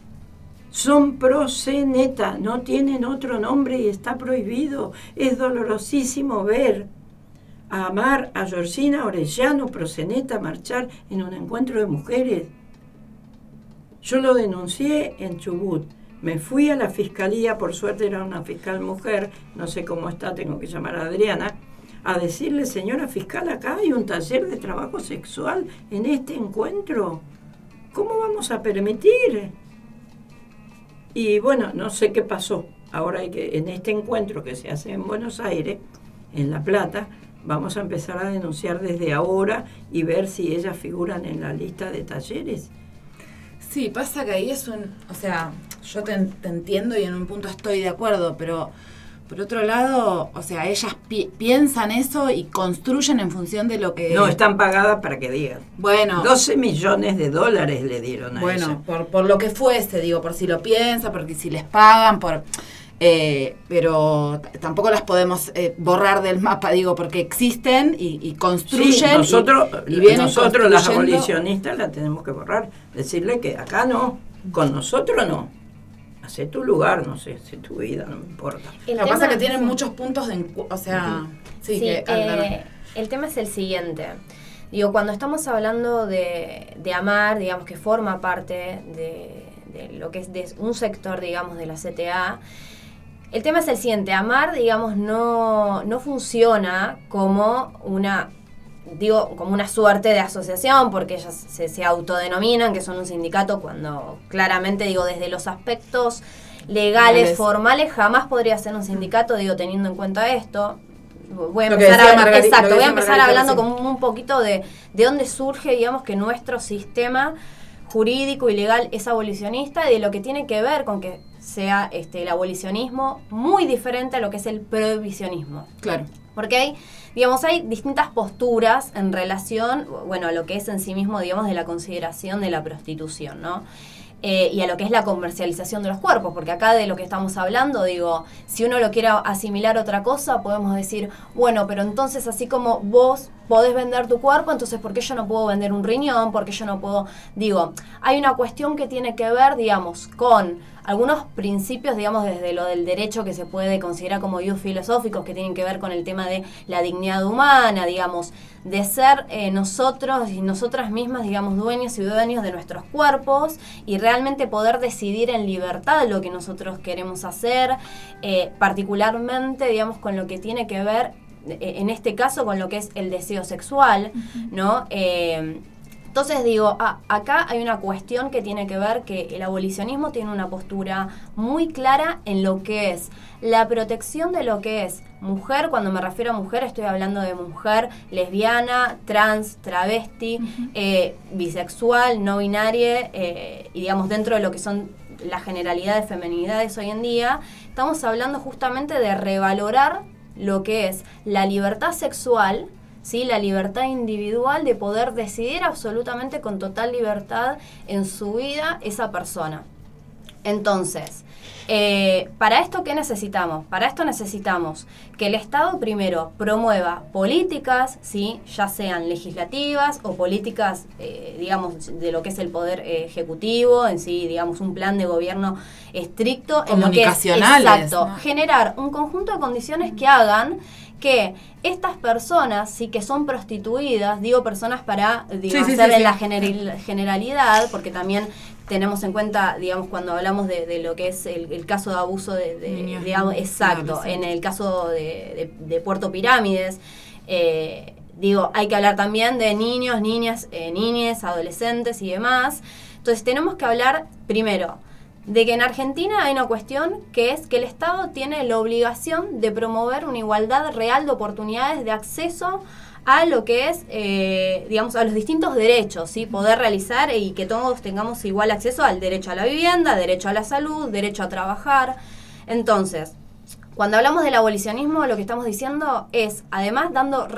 Son proxenetas, no tienen otro nombre y está prohibido. Es dolorosísimo ver a Amar, a Georgina Orellano, proxeneta, marchar en un encuentro de mujeres. Yo lo denuncié en Chubut. Me fui a la fiscalía, por suerte era una fiscal mujer, no sé cómo está, tengo que llamar a Adriana, a decirle, señora fiscal, acá hay un taller de trabajo sexual en este encuentro. ¿Cómo vamos a permitir? Y bueno, no sé qué pasó. Ahora hay que, en este encuentro que se hace en Buenos Aires, en La Plata, vamos a empezar a denunciar desde ahora y ver si ellas figuran en la lista de talleres. Sí, pasa que ahí es un... O sea, yo te, te entiendo y en un punto estoy de acuerdo, pero por otro lado, o sea, ellas pi- piensan eso y construyen en función de lo que... No, están pagadas para que digan. Bueno. doce millones de dólares le dieron a bueno, ella. Bueno, por, por lo que fuese, digo, por si lo piensan, porque si les pagan, por... Eh, pero t- tampoco las podemos eh, borrar del mapa, digo, porque existen y, y construyen. Sí, nosotros, y, y vienen nosotros las abolicionistas las tenemos que borrar. Decirle que acá no, con nosotros no. Hacé tu lugar, no sé, hacé tu vida, no me importa. El Lo que pasa es que tienen muchos puntos de... Encu- o sea, uh-huh. sí, sí que, eh, el tema es el siguiente. Digo, cuando estamos hablando de, de amar, digamos que forma parte de, de lo que es de un sector, digamos, de la C T A, el tema es el siguiente: amar, digamos, no, no funciona como una, digo, como una suerte de asociación, porque ellas se, se autodenominan que son un sindicato, cuando claramente, digo, desde los aspectos legales, legales, formales, jamás podría ser un sindicato, digo, teniendo en cuenta esto. Voy a empezar, a, Margarita, exacto, voy a empezar hablando sí. como un poquito de, de dónde surge, digamos, que nuestro sistema jurídico y legal es abolicionista, y de lo que tiene que ver con que sea este el abolicionismo muy diferente a lo que es el prohibicionismo. Claro. Porque hay, digamos, hay distintas posturas en relación, bueno, a lo que es en sí mismo, digamos, de la consideración de la prostitución, ¿no? Eh, y a lo que es la comercialización de los cuerpos, porque acá de lo que estamos hablando, digo, si uno lo quiere asimilar a otra cosa, podemos decir, bueno, pero entonces así como vos podés vender tu cuerpo, entonces ¿por qué yo no puedo vender un riñón? ¿Por qué yo no puedo? Digo, hay una cuestión que tiene que ver, digamos, con algunos principios, digamos, desde lo del derecho que se puede considerar como biofilosóficos, que tienen que ver con el tema de la dignidad humana, digamos, de ser eh, nosotros y nosotras mismas, digamos, dueños y dueños de nuestros cuerpos, y realmente poder decidir en libertad lo que nosotros queremos hacer, eh, particularmente, digamos, con lo que tiene que ver, eh, en este caso, con lo que es el deseo sexual, uh-huh. ¿no? Eh, Entonces digo, ah, acá hay una cuestión que tiene que ver que el abolicionismo tiene una postura muy clara en lo que es la protección de lo que es mujer. Cuando me refiero a mujer, estoy hablando de mujer lesbiana, trans, travesti, uh-huh. eh, bisexual, no binaria, eh, y digamos dentro de lo que son la generalidad de feminidades hoy en día, estamos hablando justamente de revalorar lo que es la libertad sexual, ¿sí? La libertad individual de poder decidir absolutamente con total libertad en su vida esa persona. Entonces, eh, ¿para esto qué necesitamos? Para esto necesitamos que el Estado primero promueva políticas, ¿sí? Ya sean legislativas o políticas, eh, digamos, de lo que es el poder eh, ejecutivo, en sí, digamos, un plan de gobierno estricto. En lo que es, exacto, ¿no? Generar un conjunto de condiciones que hagan que estas personas, sí, que son prostituidas, digo personas para, digamos, sí, sí, hacer sí, en sí. la general, generalidad, porque también tenemos en cuenta, digamos, cuando hablamos de, de lo que es el, el caso de abuso de, de Niños, digamos, exacto, en el caso de, de, de Puerto Pirámides, eh, digo, hay que hablar también de niños, niñas, eh, niñes, adolescentes y demás. Entonces tenemos que hablar primero de que en Argentina hay una cuestión que es que el Estado tiene la obligación de promover una igualdad real de oportunidades de acceso a lo que es, eh, digamos, a los distintos derechos, ¿sí? Poder realizar y que todos tengamos igual acceso al derecho a la vivienda, derecho a la salud, derecho a trabajar. Entonces, cuando hablamos del abolicionismo, lo que estamos diciendo es, además, dando,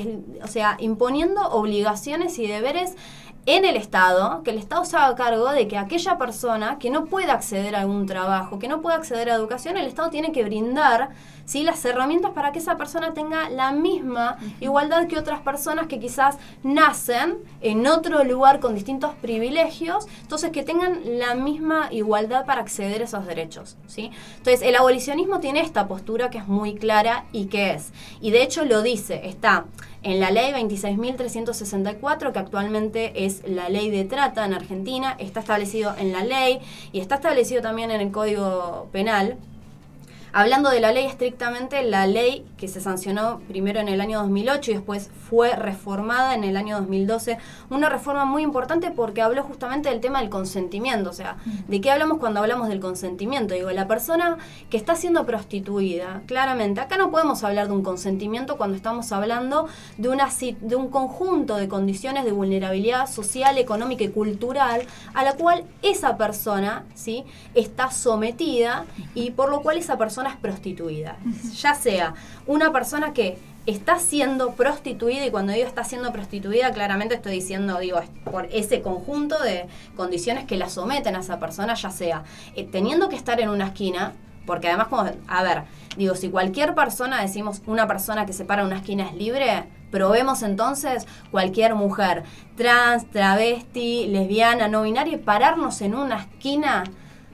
o sea, imponiendo obligaciones y deberes en el Estado, que el Estado se haga cargo de que aquella persona que no pueda acceder a algún trabajo, que no pueda acceder a educación, el Estado tiene que brindar, ¿sí?, las herramientas para que esa persona tenga la misma uh-huh. igualdad que otras personas que quizás nacen en otro lugar con distintos privilegios, entonces que tengan la misma igualdad para acceder a esos derechos, ¿sí? Entonces el abolicionismo tiene esta postura que es muy clara y que es, y de hecho lo dice, está en la ley veintiséis mil trescientos sesenta y cuatro, que actualmente es la ley de trata en Argentina, está establecido en la ley y está establecido también en el Código Penal. Hablando de la ley estrictamente, la ley que se sancionó primero en el año dos mil ocho y después fue reformada en el año dos mil doce, una reforma muy importante porque habló justamente del tema del consentimiento. O sea, ¿de qué hablamos cuando hablamos del consentimiento? Digo, la persona que está siendo prostituida, claramente, acá no podemos hablar de un consentimiento cuando estamos hablando de, una, de un conjunto de condiciones de vulnerabilidad social, económica y cultural a la cual esa persona, ¿sí?, está sometida y por lo cual esa persona es prostituida, ya sea una persona que está siendo prostituida, y cuando digo está siendo prostituida, claramente estoy diciendo, digo, por ese conjunto de condiciones que la someten a esa persona, ya sea eh, teniendo que estar en una esquina, porque además, como, a ver, digo, si cualquier persona, decimos una persona que se para en una esquina es libre, probemos entonces cualquier mujer trans, travesti, lesbiana, no binaria, pararnos en una esquina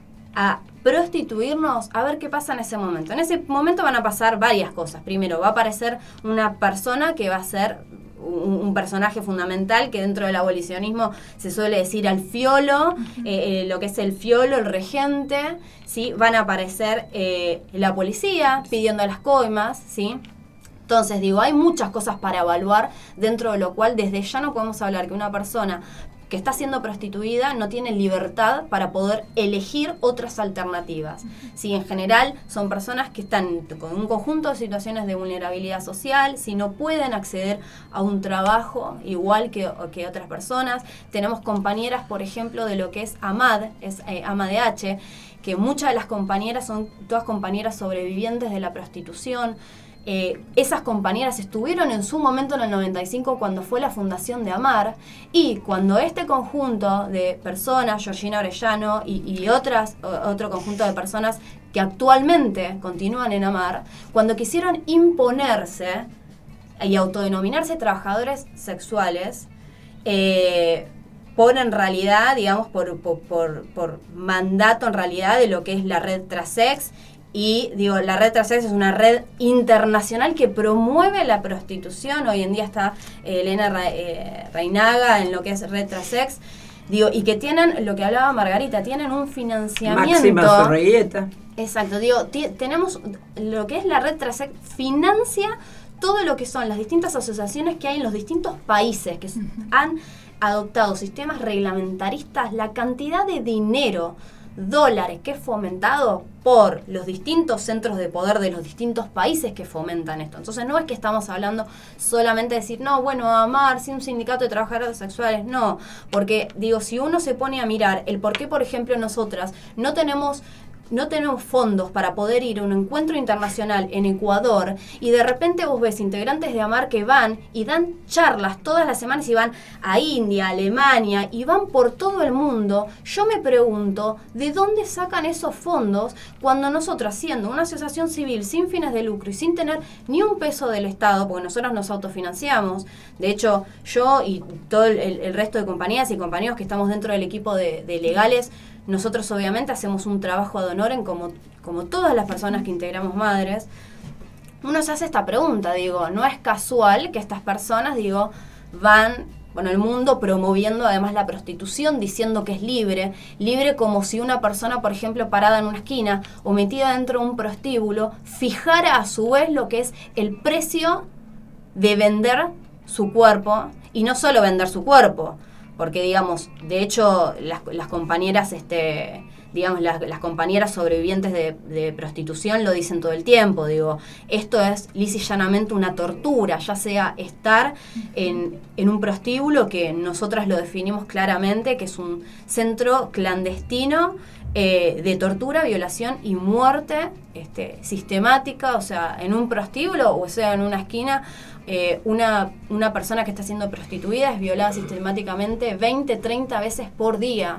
a prostituirnos, a ver qué pasa en ese momento. En ese momento van a pasar varias cosas. Primero, va a aparecer una persona que va a ser un, un personaje fundamental que dentro del abolicionismo se suele decir al fiolo, uh-huh. eh, eh, lo que es el fiolo, el regente, ¿sí? Van a aparecer eh, la policía pidiendo las coimas, ¿sí? Entonces, digo, hay muchas cosas para evaluar, dentro de lo cual desde ya no podemos hablar que una persona que está siendo prostituida no tiene libertad para poder elegir otras alternativas. Si en general son personas que están con un conjunto de situaciones de vulnerabilidad social, si no pueden acceder a un trabajo igual que, que otras personas. Tenemos compañeras, por ejemplo, de lo que es AMAD, es eh, A M A D H, que muchas de las compañeras son todas compañeras sobrevivientes de la prostitución. Eh, esas compañeras estuvieron en su momento en el noventa y cinco cuando fue la fundación de AMAR, y cuando este conjunto de personas, Georgina Orellano y, y otras, otro conjunto de personas que actualmente continúan en AMAR, cuando quisieron imponerse y autodenominarse trabajadores sexuales, eh, por en realidad, digamos, por, por, por, por mandato en realidad de lo que es la red Trasex. Y digo, la red Trasex es una red internacional que promueve la prostitución. Hoy en día está eh, Elena Ra- eh, Reinaga en lo que es red Trasex. Digo, y que tienen, lo que hablaba Margarita, tienen un financiamiento. Máxima Zorrigueta. Exacto, digo, t- tenemos lo que es la red Trasex, financia todo lo que son las distintas asociaciones que hay en los distintos países que uh-huh. han adoptado sistemas reglamentaristas. La cantidad de dinero, dólares que es fomentado por los distintos centros de poder de los distintos países que fomentan esto. Entonces no es que estamos hablando solamente de decir, no, bueno, AMAR, sí, un sindicato de trabajadores sexuales, no, porque digo, si uno se pone a mirar el por qué, por ejemplo, nosotras no tenemos no tenemos fondos para poder ir a un encuentro internacional en Ecuador, y de repente vos ves integrantes de AMAR que van y dan charlas todas las semanas y van a India, Alemania, y van por todo el mundo. Yo me pregunto, ¿de dónde sacan esos fondos cuando nosotros, siendo una asociación civil sin fines de lucro y sin tener ni un peso del Estado, porque nosotros nos autofinanciamos? De hecho, yo y todo el, el resto de compañías y compañeros que estamos dentro del equipo de, de legales, nosotros obviamente hacemos un trabajo de honor en como, como todas las personas que integramos Madres. Uno se hace esta pregunta, digo, no es casual que estas personas, digo, van por el mundo promoviendo además la prostitución, diciendo que es libre, libre como si una persona, por ejemplo, parada en una esquina o metida dentro de un prostíbulo, fijara a su vez lo que es el precio de vender su cuerpo, y no solo vender su cuerpo, porque, digamos, de hecho, las, las compañeras, este, digamos, las, las compañeras sobrevivientes de, de prostitución lo dicen todo el tiempo. Digo, esto es lisa y llanamente una tortura, ya sea estar en, en un prostíbulo, que nosotras lo definimos claramente, que es un centro clandestino eh, de tortura, violación y muerte este, sistemática, o sea, en un prostíbulo, o sea, en una esquina. Eh, una, una persona que está siendo prostituida es violada sistemáticamente veinte, treinta veces por día.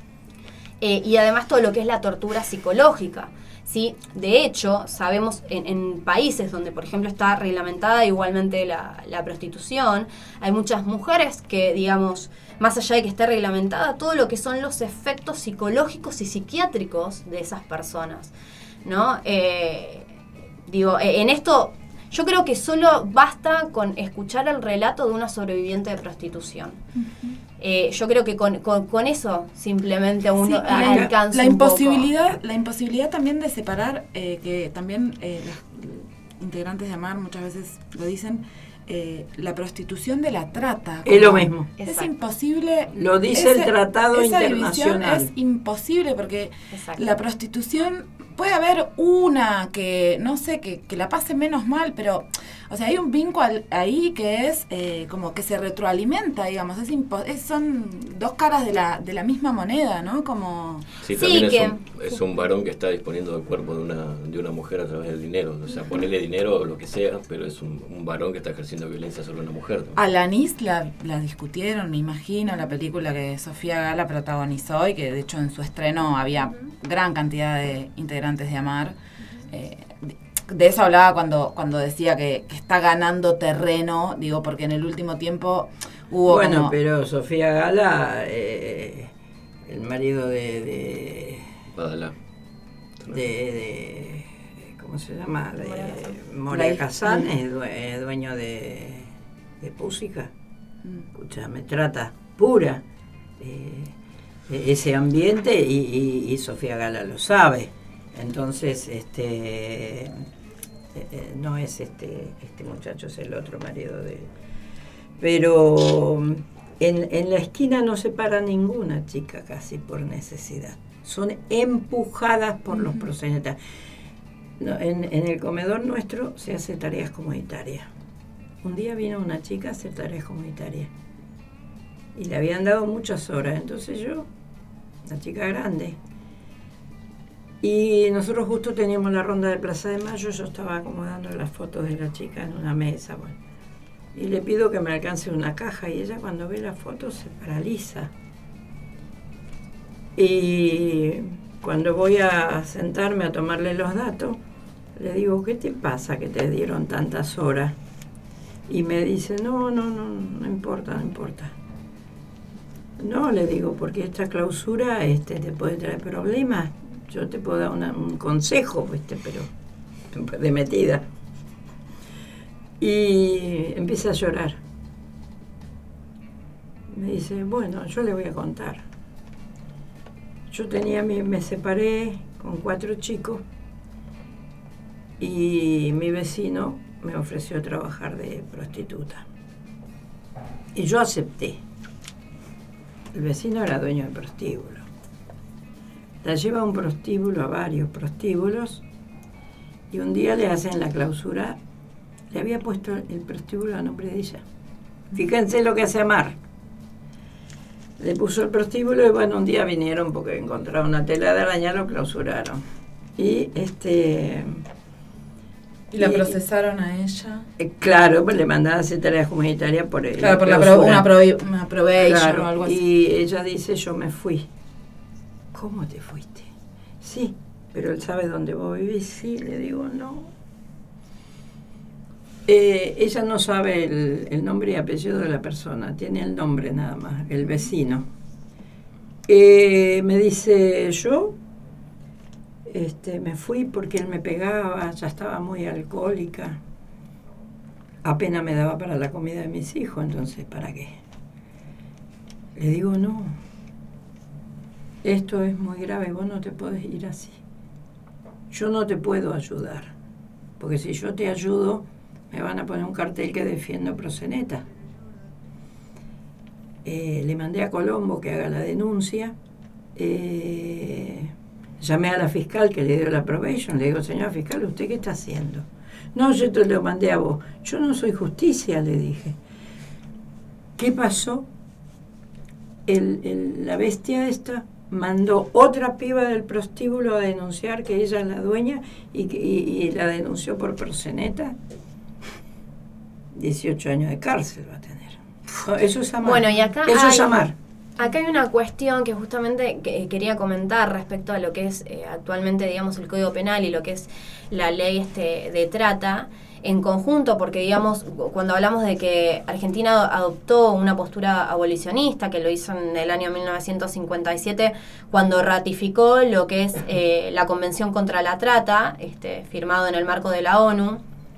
Eh, y además todo lo que es la tortura psicológica, ¿sí? De hecho, sabemos en, en países donde, por ejemplo, está reglamentada igualmente la, la prostitución, hay muchas mujeres que, digamos, más allá de que esté reglamentada, todo lo que son los efectos psicológicos y psiquiátricos de esas personas, ¿no? Eh, digo, en esto... Yo creo que solo basta con escuchar el relato de una sobreviviente de prostitución. Uh-huh. Eh, yo creo que con, con, con eso simplemente uno sí, alcanza la un imposibilidad, poco. La imposibilidad también de separar, eh, que también eh, los integrantes de AMAR muchas veces lo dicen, eh, la prostitución de la trata. Es lo mismo. Es Exacto. imposible. Lo dice ese, el Tratado esa Internacional. Es imposible porque Exacto. la prostitución... Puede haber una que, no sé, que, que la pase menos mal, pero, o sea, hay un vínculo ahí que es eh, como que se retroalimenta, digamos, es, impo- es son dos caras de la de la misma moneda, ¿no? Como... Sí, también sí, es, que, un, es un varón que está disponiendo el cuerpo de una de una mujer a través del dinero, o sea, ponerle dinero o lo que sea, pero es un, un varón que está ejerciendo violencia sobre una mujer, ¿no? Alanis la, la discutieron, me imagino, la película que Sofía Gala protagonizó y que de hecho en su estreno había uh-huh. gran cantidad de integrantes de AMAR. Eh, de, de eso hablaba cuando cuando decía que, que está ganando terreno, digo, porque en el último tiempo hubo bueno, como... pero Sofía Gala, eh, el marido de... de Badalá. De, de... ¿Cómo se llama? De Moria Kazan, es, due, es dueño de, ¿qué música? Escuchame, trata pura. Eh, ese ambiente y, y, y Sofía Gala lo sabe. Entonces, este... Eh, no es este este muchacho, es el otro marido de... Pero en, en la esquina no se para ninguna chica casi por necesidad. Son empujadas por los proxenetas. No, en, en el comedor nuestro se hace tareas comunitarias. Un día vino una chica a hacer tareas comunitarias. Y le habían dado muchas horas. Entonces yo, una chica grande... Y nosotros justo teníamos la ronda de Plaza de Mayo, yo estaba acomodando las fotos de la chica en una mesa, bueno. Y le pido que me alcance una caja y ella cuando ve la foto se paraliza. Y cuando voy a sentarme a tomarle los datos, le digo, ¿qué te pasa que te dieron tantas horas? Y me dice, no, no, no, no importa, no importa. No, le digo, porque esta clausura este, te puede traer problemas. Yo te puedo dar una, un consejo, ¿viste? Pero de metida. Y empieza a llorar. Me dice, bueno, yo le voy a contar. Yo tenía mi, me separé con cuatro chicos y mi vecino me ofreció trabajar de prostituta. Y yo acepté. El vecino era dueño del prostíbulo. La lleva a un prostíbulo, a varios prostíbulos, y un día le hacen la clausura. Le había puesto el prostíbulo a nombre de ella. Fíjense lo que hace Amar. Le puso el prostíbulo y bueno, un día vinieron porque encontraron una tela de araña, lo clausuraron. Y este... ¿Y la procesaron a ella? Eh, claro, pues le mandaban a hacer tareas comunitarias por el Claro, por la pro, una, pro, una probation claro, o algo así. Y ella dice, yo me fui. ¿Cómo te fuiste? Sí, pero él sabe dónde vos vivís. Sí, le digo, no. Eh, ella no sabe el, el nombre y apellido de la persona, tiene el nombre nada más, el vecino. Eh, me dice, yo este, me fui porque él me pegaba, ya estaba muy alcohólica. Apenas me daba para la comida de mis hijos, entonces, ¿para qué? Le digo, no. Esto es muy grave, vos no te podés ir así. Yo no te puedo ayudar, porque si yo te ayudo, me van a poner un cartel que defiendo proxeneta. Eh, le mandé a Colombo que haga la denuncia. Eh, llamé a la fiscal que le dio la probation. Le digo, señora fiscal, ¿usted qué está haciendo? No, yo te lo mandé a vos. Yo no soy justicia, le dije. ¿Qué pasó? El, el, la bestia esta mandó otra piba del prostíbulo a denunciar que ella es la dueña y, que, y, y la denunció por proxeneta. dieciocho años de cárcel va a tener. Eso es amar. Bueno, y acá Eso hay, es amar. Acá hay una cuestión que justamente que quería comentar respecto a lo que es eh, actualmente, digamos, el Código Penal y lo que es la ley este de trata en conjunto, porque, digamos, cuando hablamos de que Argentina adoptó una postura abolicionista, que lo hizo en el año mil novecientos cincuenta y siete, cuando ratificó lo que es eh, la Convención contra la Trata, este, firmado en el marco de la ONU,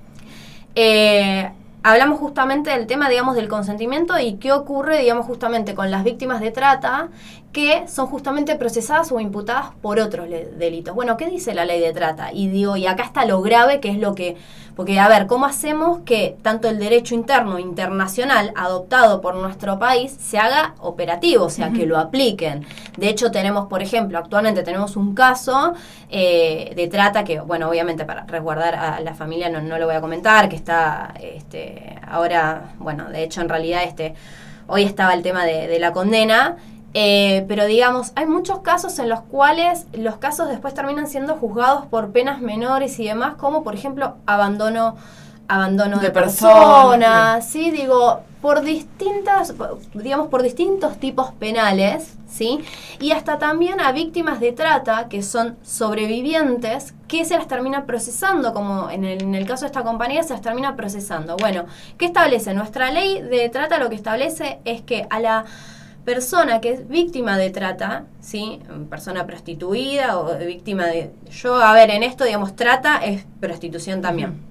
eh, hablamos justamente del tema, digamos, del consentimiento y qué ocurre, digamos, justamente con las víctimas de trata que son justamente procesadas o imputadas por otros le- delitos. Bueno, ¿qué dice la ley de trata? Y digo, y acá está lo grave, que es lo que... Porque, a ver, ¿cómo hacemos que tanto el derecho interno internacional adoptado por nuestro país se haga operativo, o sea, uh-huh. que lo apliquen? De hecho, tenemos, por ejemplo, actualmente tenemos un caso eh, de trata que, bueno, obviamente para resguardar a la familia no, no lo voy a comentar, que está este, ahora, bueno, de hecho, en realidad, este hoy estaba el tema de, de la condena. Eh, pero digamos, hay muchos casos en los cuales los casos después terminan siendo juzgados por penas menores y demás, como por ejemplo abandono abandono de, de personas, personas, sí, digo, por distintas, digamos, por distintos tipos penales, ¿sí? Y hasta también a víctimas de trata que son sobrevivientes que se las termina procesando, como en el, en el caso de esta compañía se las termina procesando. Bueno, ¿qué establece? Nuestra ley de trata lo que establece es que a la persona que es víctima de trata, ¿sí? Persona prostituida o víctima de... Yo, a ver, en esto, digamos, trata es prostitución también.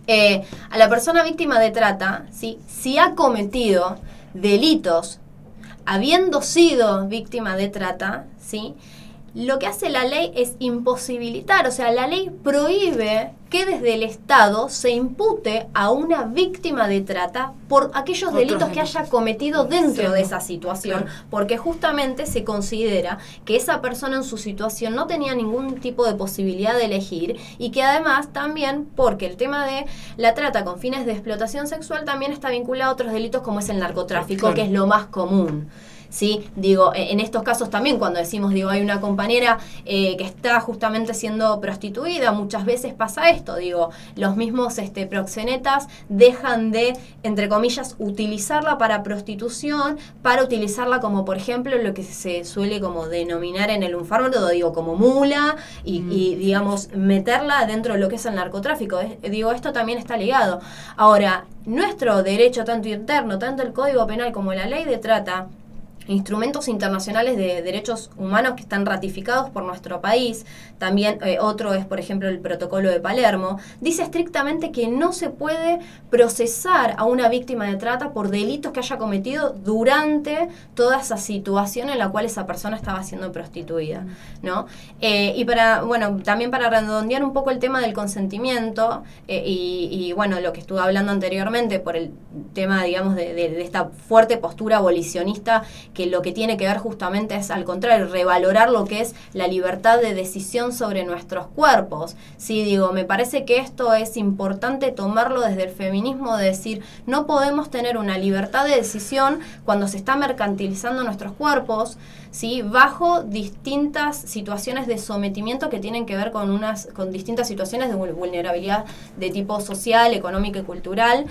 Eh, a la persona víctima de trata, ¿sí? Si ha cometido delitos habiendo sido víctima de trata, ¿sí? Lo que hace la ley es imposibilitar, o sea, la ley prohíbe que desde el Estado se impute a una víctima de trata por aquellos Otros delitos que delitos. haya cometido dentro Sí, de esa situación, claro. porque justamente se considera que esa persona en su situación no tenía ningún tipo de posibilidad de elegir y que además también, porque el tema de la trata con fines de explotación sexual también está vinculado a otros delitos como es el narcotráfico, Claro. que es lo más común. Sí, digo, en estos casos también cuando decimos, digo, hay una compañera eh, que está justamente siendo prostituida, muchas veces pasa esto, digo, los mismos este, proxenetas dejan de, entre comillas, utilizarla para prostitución, para utilizarla como, por ejemplo, lo que se suele como denominar en el lunfardo, digo, como mula, y, mm. y digamos, meterla dentro de lo que es el narcotráfico. Es, digo, esto también está ligado. Ahora, nuestro derecho, tanto interno, tanto el Código Penal como la Ley de Trata, instrumentos internacionales de derechos humanos que están ratificados por nuestro país, también eh, otro es, por ejemplo, el Protocolo de Palermo, dice estrictamente que no se puede procesar a una víctima de trata por delitos que haya cometido durante toda esa situación en la cual esa persona estaba siendo prostituida, ¿no? Eh, y para, bueno, también para redondear un poco el tema del consentimiento, eh, y, y bueno, lo que estuve hablando anteriormente por el tema, digamos, de, de, de esta fuerte postura abolicionista, que lo que tiene que ver justamente es, al contrario, revalorar lo que es la libertad de decisión sobre nuestros cuerpos. Sí, digo, me parece que esto es importante tomarlo desde el feminismo, de decir, no podemos tener una libertad de decisión cuando se está mercantilizando nuestros cuerpos, ¿sí? Bajo distintas situaciones de sometimiento que tienen que ver con, unas, con distintas situaciones de vulnerabilidad de tipo social, económico y cultural.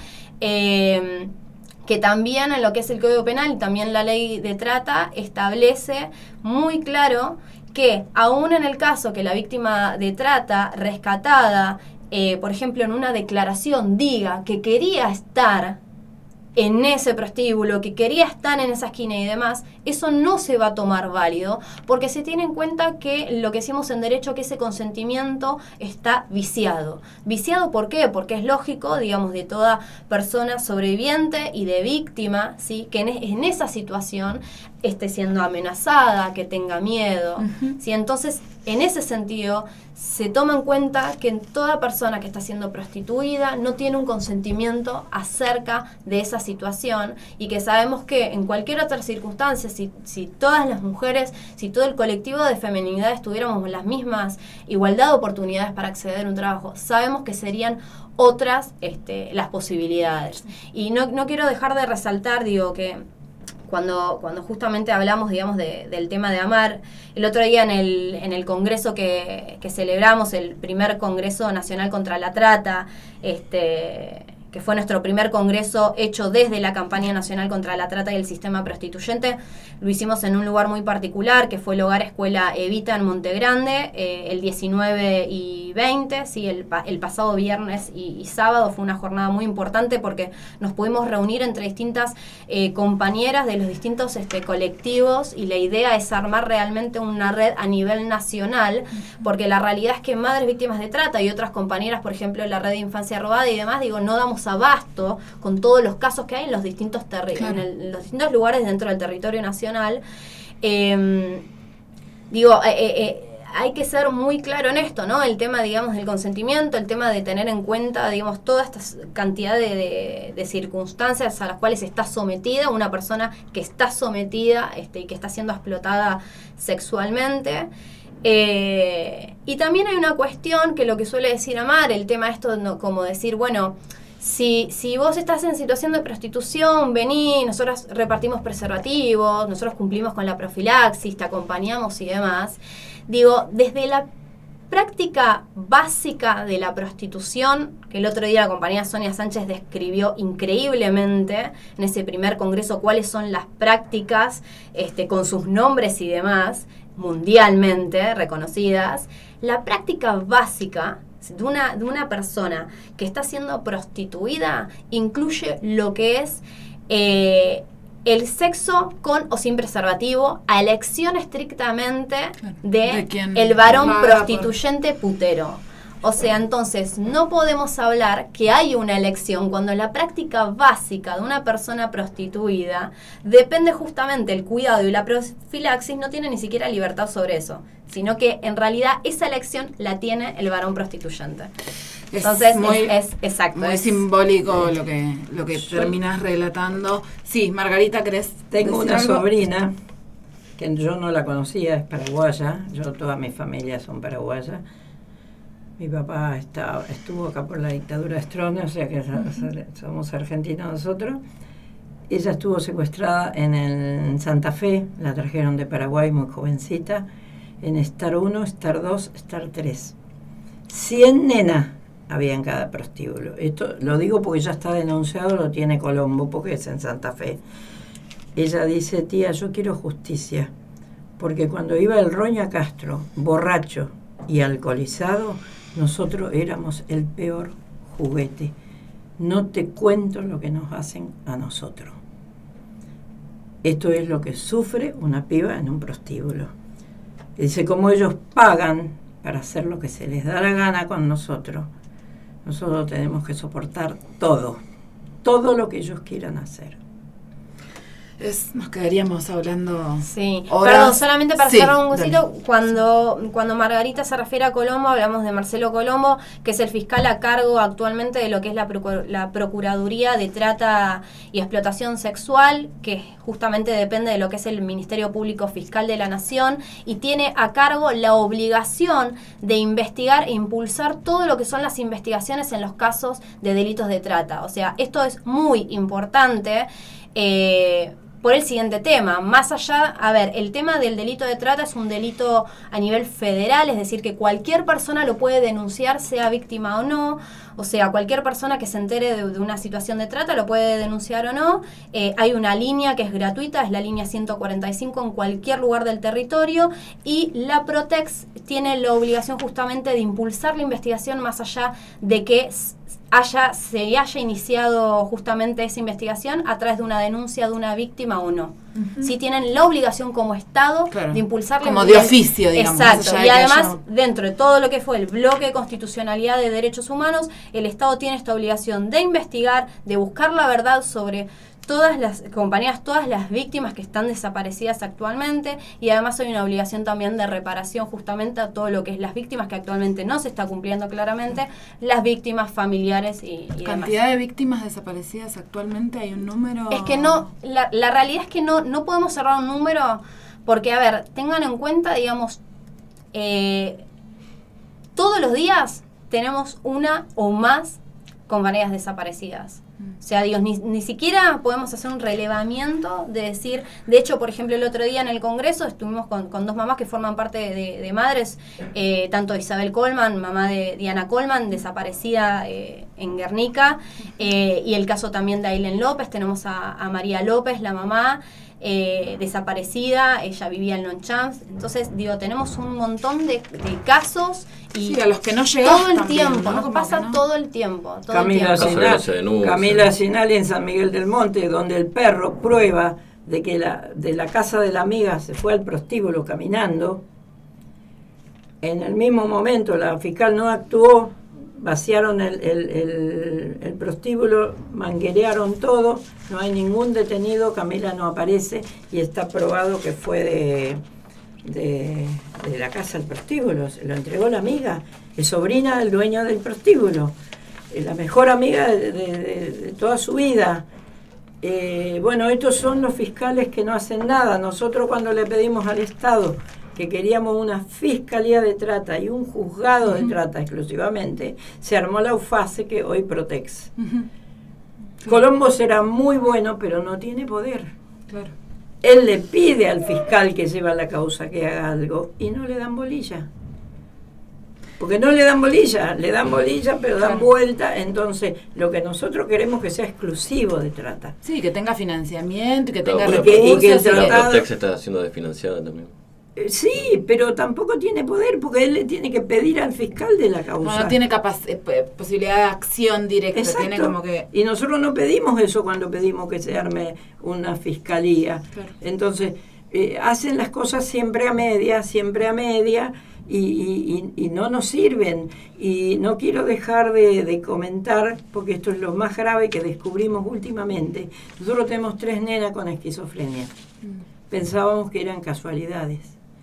Eh, que también en lo que es el Código Penal y también la Ley de Trata establece muy claro que aún en el caso que la víctima de trata rescatada, eh, por ejemplo, en una declaración diga que quería estar en ese prostíbulo, que quería estar en esa esquina y demás, eso no se va a tomar válido, porque se tiene en cuenta que lo que decimos en derecho, que ese consentimiento está viciado. ¿Viciado por qué? Porque es lógico, digamos, de toda persona sobreviviente y de víctima, ¿sí? Que en, en esa situación esté siendo amenazada, que tenga miedo, uh-huh. ¿sí? Entonces, en ese sentido, se toma en cuenta que toda persona que está siendo prostituida no tiene un consentimiento acerca de esa situación, y que sabemos que en cualquier otra circunstancia, si, si todas las mujeres, si todo el colectivo de feminidades tuviéramos las mismas igualdad de oportunidades para acceder a un trabajo, sabemos que serían otras este, las posibilidades. Y no, no quiero dejar de resaltar, digo, que Cuando, cuando justamente hablamos, digamos, de, del tema de amar, el otro día en el, en el congreso que, que celebramos, el primer Congreso Nacional contra la Trata, este, que fue nuestro primer congreso hecho desde la campaña nacional contra la trata y el sistema prostituyente, lo hicimos en un lugar muy particular, que fue el Hogar Escuela Evita en Monte Grande, eh, el diecinueve y veinte, sí, el, el pasado viernes y, y sábado. Fue una jornada muy importante porque nos pudimos reunir entre distintas eh, compañeras de los distintos este, colectivos, y la idea es armar realmente una red a nivel nacional, porque la realidad es que madres víctimas de trata y otras compañeras, por ejemplo, la red de infancia robada y demás, digo, no damos abasto con todos los casos que hay en los distintos terri- claro. en, el, en los distintos lugares dentro del territorio nacional. Eh, digo, eh, eh, hay que ser muy claro en esto, ¿no? El tema, digamos, del consentimiento, el tema de tener en cuenta, digamos, toda esta cantidad de, de, de circunstancias a las cuales está sometida una persona que está sometida este, y que está siendo explotada sexualmente. Eh, y también hay una cuestión que lo que suele decir Amar, el tema esto, no, como decir, bueno, Si, si vos estás en situación de prostitución, vení, nosotros repartimos preservativos, nosotros cumplimos con la profilaxis, te acompañamos y demás. Digo, desde la práctica básica de la prostitución, que el otro día la compañera Sonia Sánchez describió increíblemente en ese primer congreso cuáles son las prácticas este, con sus nombres y demás, mundialmente reconocidas, la práctica básica de una, de una persona que está siendo prostituida incluye lo que es eh, el sexo con o sin preservativo, a elección estrictamente de, ¿De quién? el varón Nada, prostituyente putero. O sea, entonces no podemos hablar que hay una elección cuando la práctica básica de una persona prostituida depende justamente el cuidado y la profilaxis, no tiene ni siquiera libertad sobre eso, sino que en realidad esa elección la tiene el varón prostituyente. Entonces es muy, es, es exacto. Muy es, simbólico lo que, lo que terminas relatando. Sí, Margarita, ¿querés Tengo decir una algo? sobrina que yo no la conocía, es paraguaya. Yo, toda mi familia son paraguayas. Mi papá está, estuvo acá por la dictadura de Stroessner, o sea que uh-huh. somos argentinos nosotros. Ella estuvo secuestrada en, el, en Santa Fe, la trajeron de Paraguay muy jovencita, en Star uno, Star dos, Star tres. cien nenas había en cada prostíbulo. Esto lo digo porque ya está denunciado, lo tiene Colombo, porque es en Santa Fe. Ella dice, tía, yo quiero justicia, porque cuando iba el Roña Castro, borracho y alcoholizado, nosotros éramos el peor juguete. No te cuento lo que nos hacen a nosotros. Esto es lo que sufre una piba en un prostíbulo. Dice, como ellos pagan para hacer lo que se les da la gana con nosotros, nosotros tenemos que soportar todo, todo lo que ellos quieran hacer. Es, nos quedaríamos hablando. Sí, horas. Perdón, solamente para Sí, cerrar un gustito, dale. cuando, cuando Margarita se refiere a Colombo, hablamos de Marcelo Colombo, que es el fiscal a cargo actualmente de lo que es la, procur- la Procuraduría de Trata y Explotación Sexual, que justamente depende de lo que es el Ministerio Público Fiscal de la Nación, y tiene a cargo la obligación de investigar e impulsar todo lo que son las investigaciones en los casos de delitos de trata. O sea, esto es muy importante. Eh, por el siguiente tema, más allá, a ver, el tema del delito de trata es un delito a nivel federal, es decir, que cualquier persona lo puede denunciar, sea víctima o no, o sea, cualquier persona que se entere de, de una situación de trata lo puede denunciar o no. Eh, hay una línea que es gratuita, es la línea ciento cuarenta y cinco en cualquier lugar del territorio, y la Protex tiene la obligación justamente de impulsar la investigación más allá de que haya, se haya iniciado justamente esa investigación a través de una denuncia de una víctima o no. Uh-huh. Sí tienen la obligación como Estado claro. de impulsar la como de oficio, digamos. Exacto, y además haya... dentro de todo lo que fue el bloque de constitucionalidad de derechos humanos, el Estado tiene esta obligación de investigar, de buscar la verdad sobre todas las compañeras, todas las víctimas que están desaparecidas actualmente, y además hay una obligación también de reparación justamente a todo lo que es las víctimas que actualmente no se está cumpliendo claramente, las víctimas familiares y, y ¿Cantidad demás. de víctimas desaparecidas actualmente? ¿Hay un número? Es que no, la, la realidad es que no, no podemos cerrar un número porque, a ver, tengan en cuenta, digamos, eh, todos los días tenemos una o más compañeras desaparecidas. O sea, Dios, ni, ni siquiera podemos hacer un relevamiento de decir, de hecho, por ejemplo, el otro día en el Congreso estuvimos con, con dos mamás que forman parte de, de madres, eh, tanto Isabel Colman, mamá de Diana Colman, desaparecida eh, en Guernica, eh, y el caso también de Ailén López, tenemos a, a María López, la mamá, eh, desaparecida, ella vivía en Longchamps. Entonces, digo, tenemos un montón de, de casos y sí, a los que no llegamos todo el también, tiempo, ¿no? nos Como pasa que no. todo el tiempo. Todo Camila el tiempo. Sinal, Camila Sinali en San Miguel del Monte, donde el perro prueba de que la, de la casa de la amiga se fue al prostíbulo caminando. En el mismo momento la fiscal no actuó, vaciaron el, el, el, el prostíbulo, manguerearon todo, no hay ningún detenido, Camila no aparece y está probado que fue de, de, de la casa del prostíbulo, se lo entregó la amiga, es sobrina del dueño del prostíbulo, la mejor amiga de, de, de, de toda su vida. Eh, bueno, estos son los fiscales que no hacen nada. Nosotros cuando le pedimos al Estado que queríamos una fiscalía de trata y un juzgado uh-huh. de trata exclusivamente, se armó la UFACE, que hoy Protex. Uh-huh. Colombo será muy bueno, pero no tiene poder. Claro. Él le pide al fiscal que lleva la causa que haga algo y no le dan bolilla. Porque no le dan bolilla, le dan bolilla, pero dan claro. vuelta. Entonces, lo que nosotros queremos es que sea exclusivo de trata. Sí, que tenga financiamiento, que tenga claro, recursos. Y que, y que el tratado, Protex está siendo desfinanciada también. Eh, sí, pero tampoco tiene poder, porque él le tiene que pedir al fiscal de la causa. No, no tiene capac- eh, posibilidad de acción directa. Exacto. Tiene como que... Y nosotros no pedimos eso cuando pedimos que se arme una fiscalía. Claro. Entonces, eh, hacen las cosas siempre a media, siempre a media. y, y, y no nos sirven. Y no quiero dejar de, de comentar, porque esto es lo más grave que descubrimos últimamente. Nosotros tenemos tres nenas con esquizofrenia. Pensábamos que eran casualidades.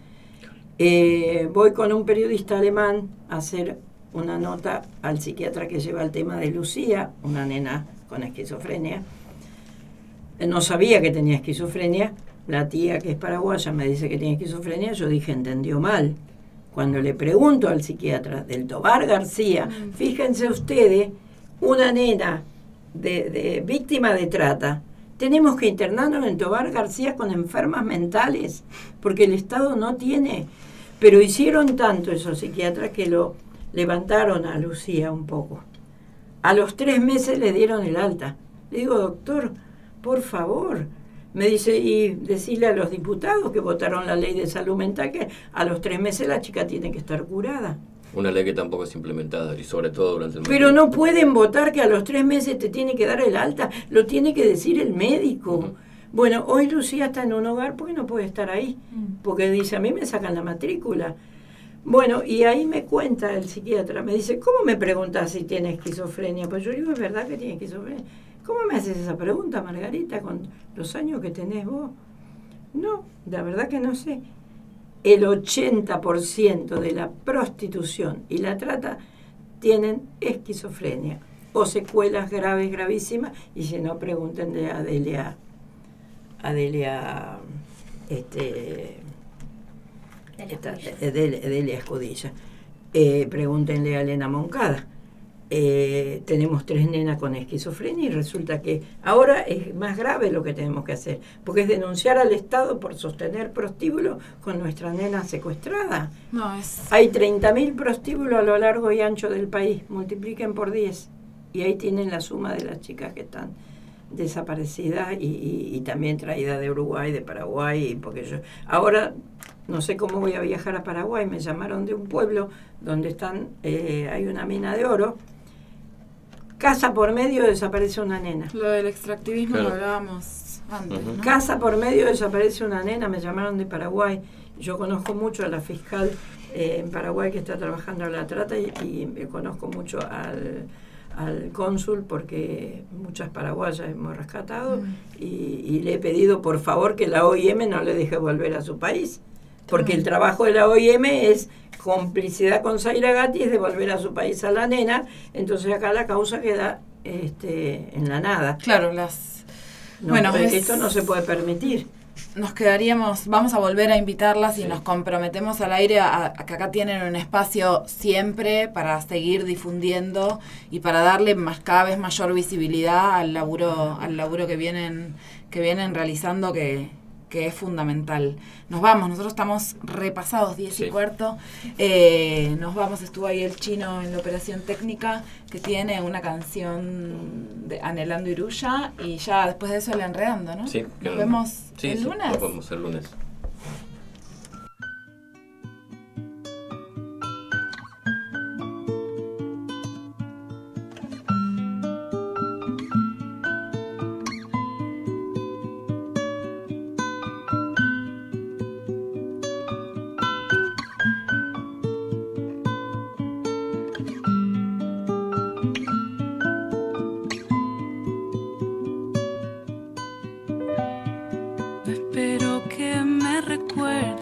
Eh, voy con un periodista alemán a hacer una nota al psiquiatra que lleva el tema de Lucía, una nena con esquizofrenia. No sabía que tenía esquizofrenia. La tía, que es paraguaya, me dice que tiene esquizofrenia. Yo dije, entendió mal. Cuando le pregunto al psiquiatra del Tobar García, mm. fíjense ustedes, una nena de, de víctima de trata, tenemos que internarnos en Tobar García con enfermas mentales, porque el Estado no tiene. Pero hicieron tanto esos psiquiatras que lo levantaron a Lucía un poco. A los tres meses le dieron el alta. Le digo, doctor, por favor. Me dice, y decirle a los diputados que votaron la ley de salud mental que a los tres meses la chica tiene que estar curada. Una ley que tampoco es implementada, y sobre todo durante el Pero no pueden votar que a los tres meses te tiene que dar el alta, lo tiene que decir el médico. Uh-huh. Bueno, hoy Lucía está en un hogar porque no puede estar ahí, porque dice, a mí me sacan la matrícula. Bueno, y ahí me cuenta el psiquiatra, me dice, ¿cómo me preguntas si tiene esquizofrenia? Pues yo digo, ¿es verdad que tiene esquizofrenia? ¿Cómo me haces esa pregunta, Margarita, con los años que tenés vos? No, la verdad que no sé. El ochenta por ciento de la prostitución y la trata tienen esquizofrenia o secuelas graves, gravísimas, y si no, pregunten de Adelia, Adelia, este, esta, Adelia, Adelia Escudilla. Eh, pregúntenle a Elena Moncada. Eh, tenemos tres nenas con esquizofrenia y resulta que ahora es más grave lo que tenemos que hacer, porque es denunciar al Estado por sostener prostíbulos con nuestra nena secuestrada. No, es... Hay treinta mil prostíbulos a lo largo y ancho del país, multipliquen por diez, y ahí tienen la suma de las chicas que están desaparecidas y, y, y también traídas de Uruguay, de Paraguay, porque yo ahora no sé cómo voy a viajar a Paraguay. Me llamaron de un pueblo donde están eh, hay una mina de oro. Casa por medio desaparece una nena. Lo del extractivismo claro. Lo hablábamos antes, uh-huh. ¿no? Casa por medio desaparece una nena, me llamaron de Paraguay. Yo conozco mucho a la fiscal eh, en Paraguay que está trabajando en la trata y, y conozco mucho al, al cónsul porque muchas paraguayas hemos rescatado uh-huh. y, y le he pedido por favor que la O I M no le deje volver a su país. Porque el trabajo de la O I M es complicidad con Zaira Gatti, es devolver a su país a la nena, entonces acá la causa queda este, en la nada. Claro, las... No, bueno, es... esto no se puede permitir. Nos quedaríamos, vamos a volver a invitarlas y sí. Nos comprometemos al aire a, a que acá tienen un espacio siempre para seguir difundiendo y para darle más cada vez mayor visibilidad al laburo, al laburo que vienen, que vienen realizando que... que es fundamental. Nos vamos, nosotros estamos repasados, diez sí. y cuarto. Eh, nos vamos, estuvo ahí el chino en la operación técnica, que tiene una canción de Anhelando Iruya, y ya después de eso el Enredando, ¿no? Sí. Nos vemos sí, el sí, lunes. Nos vemos el lunes. Espero que me recuerdes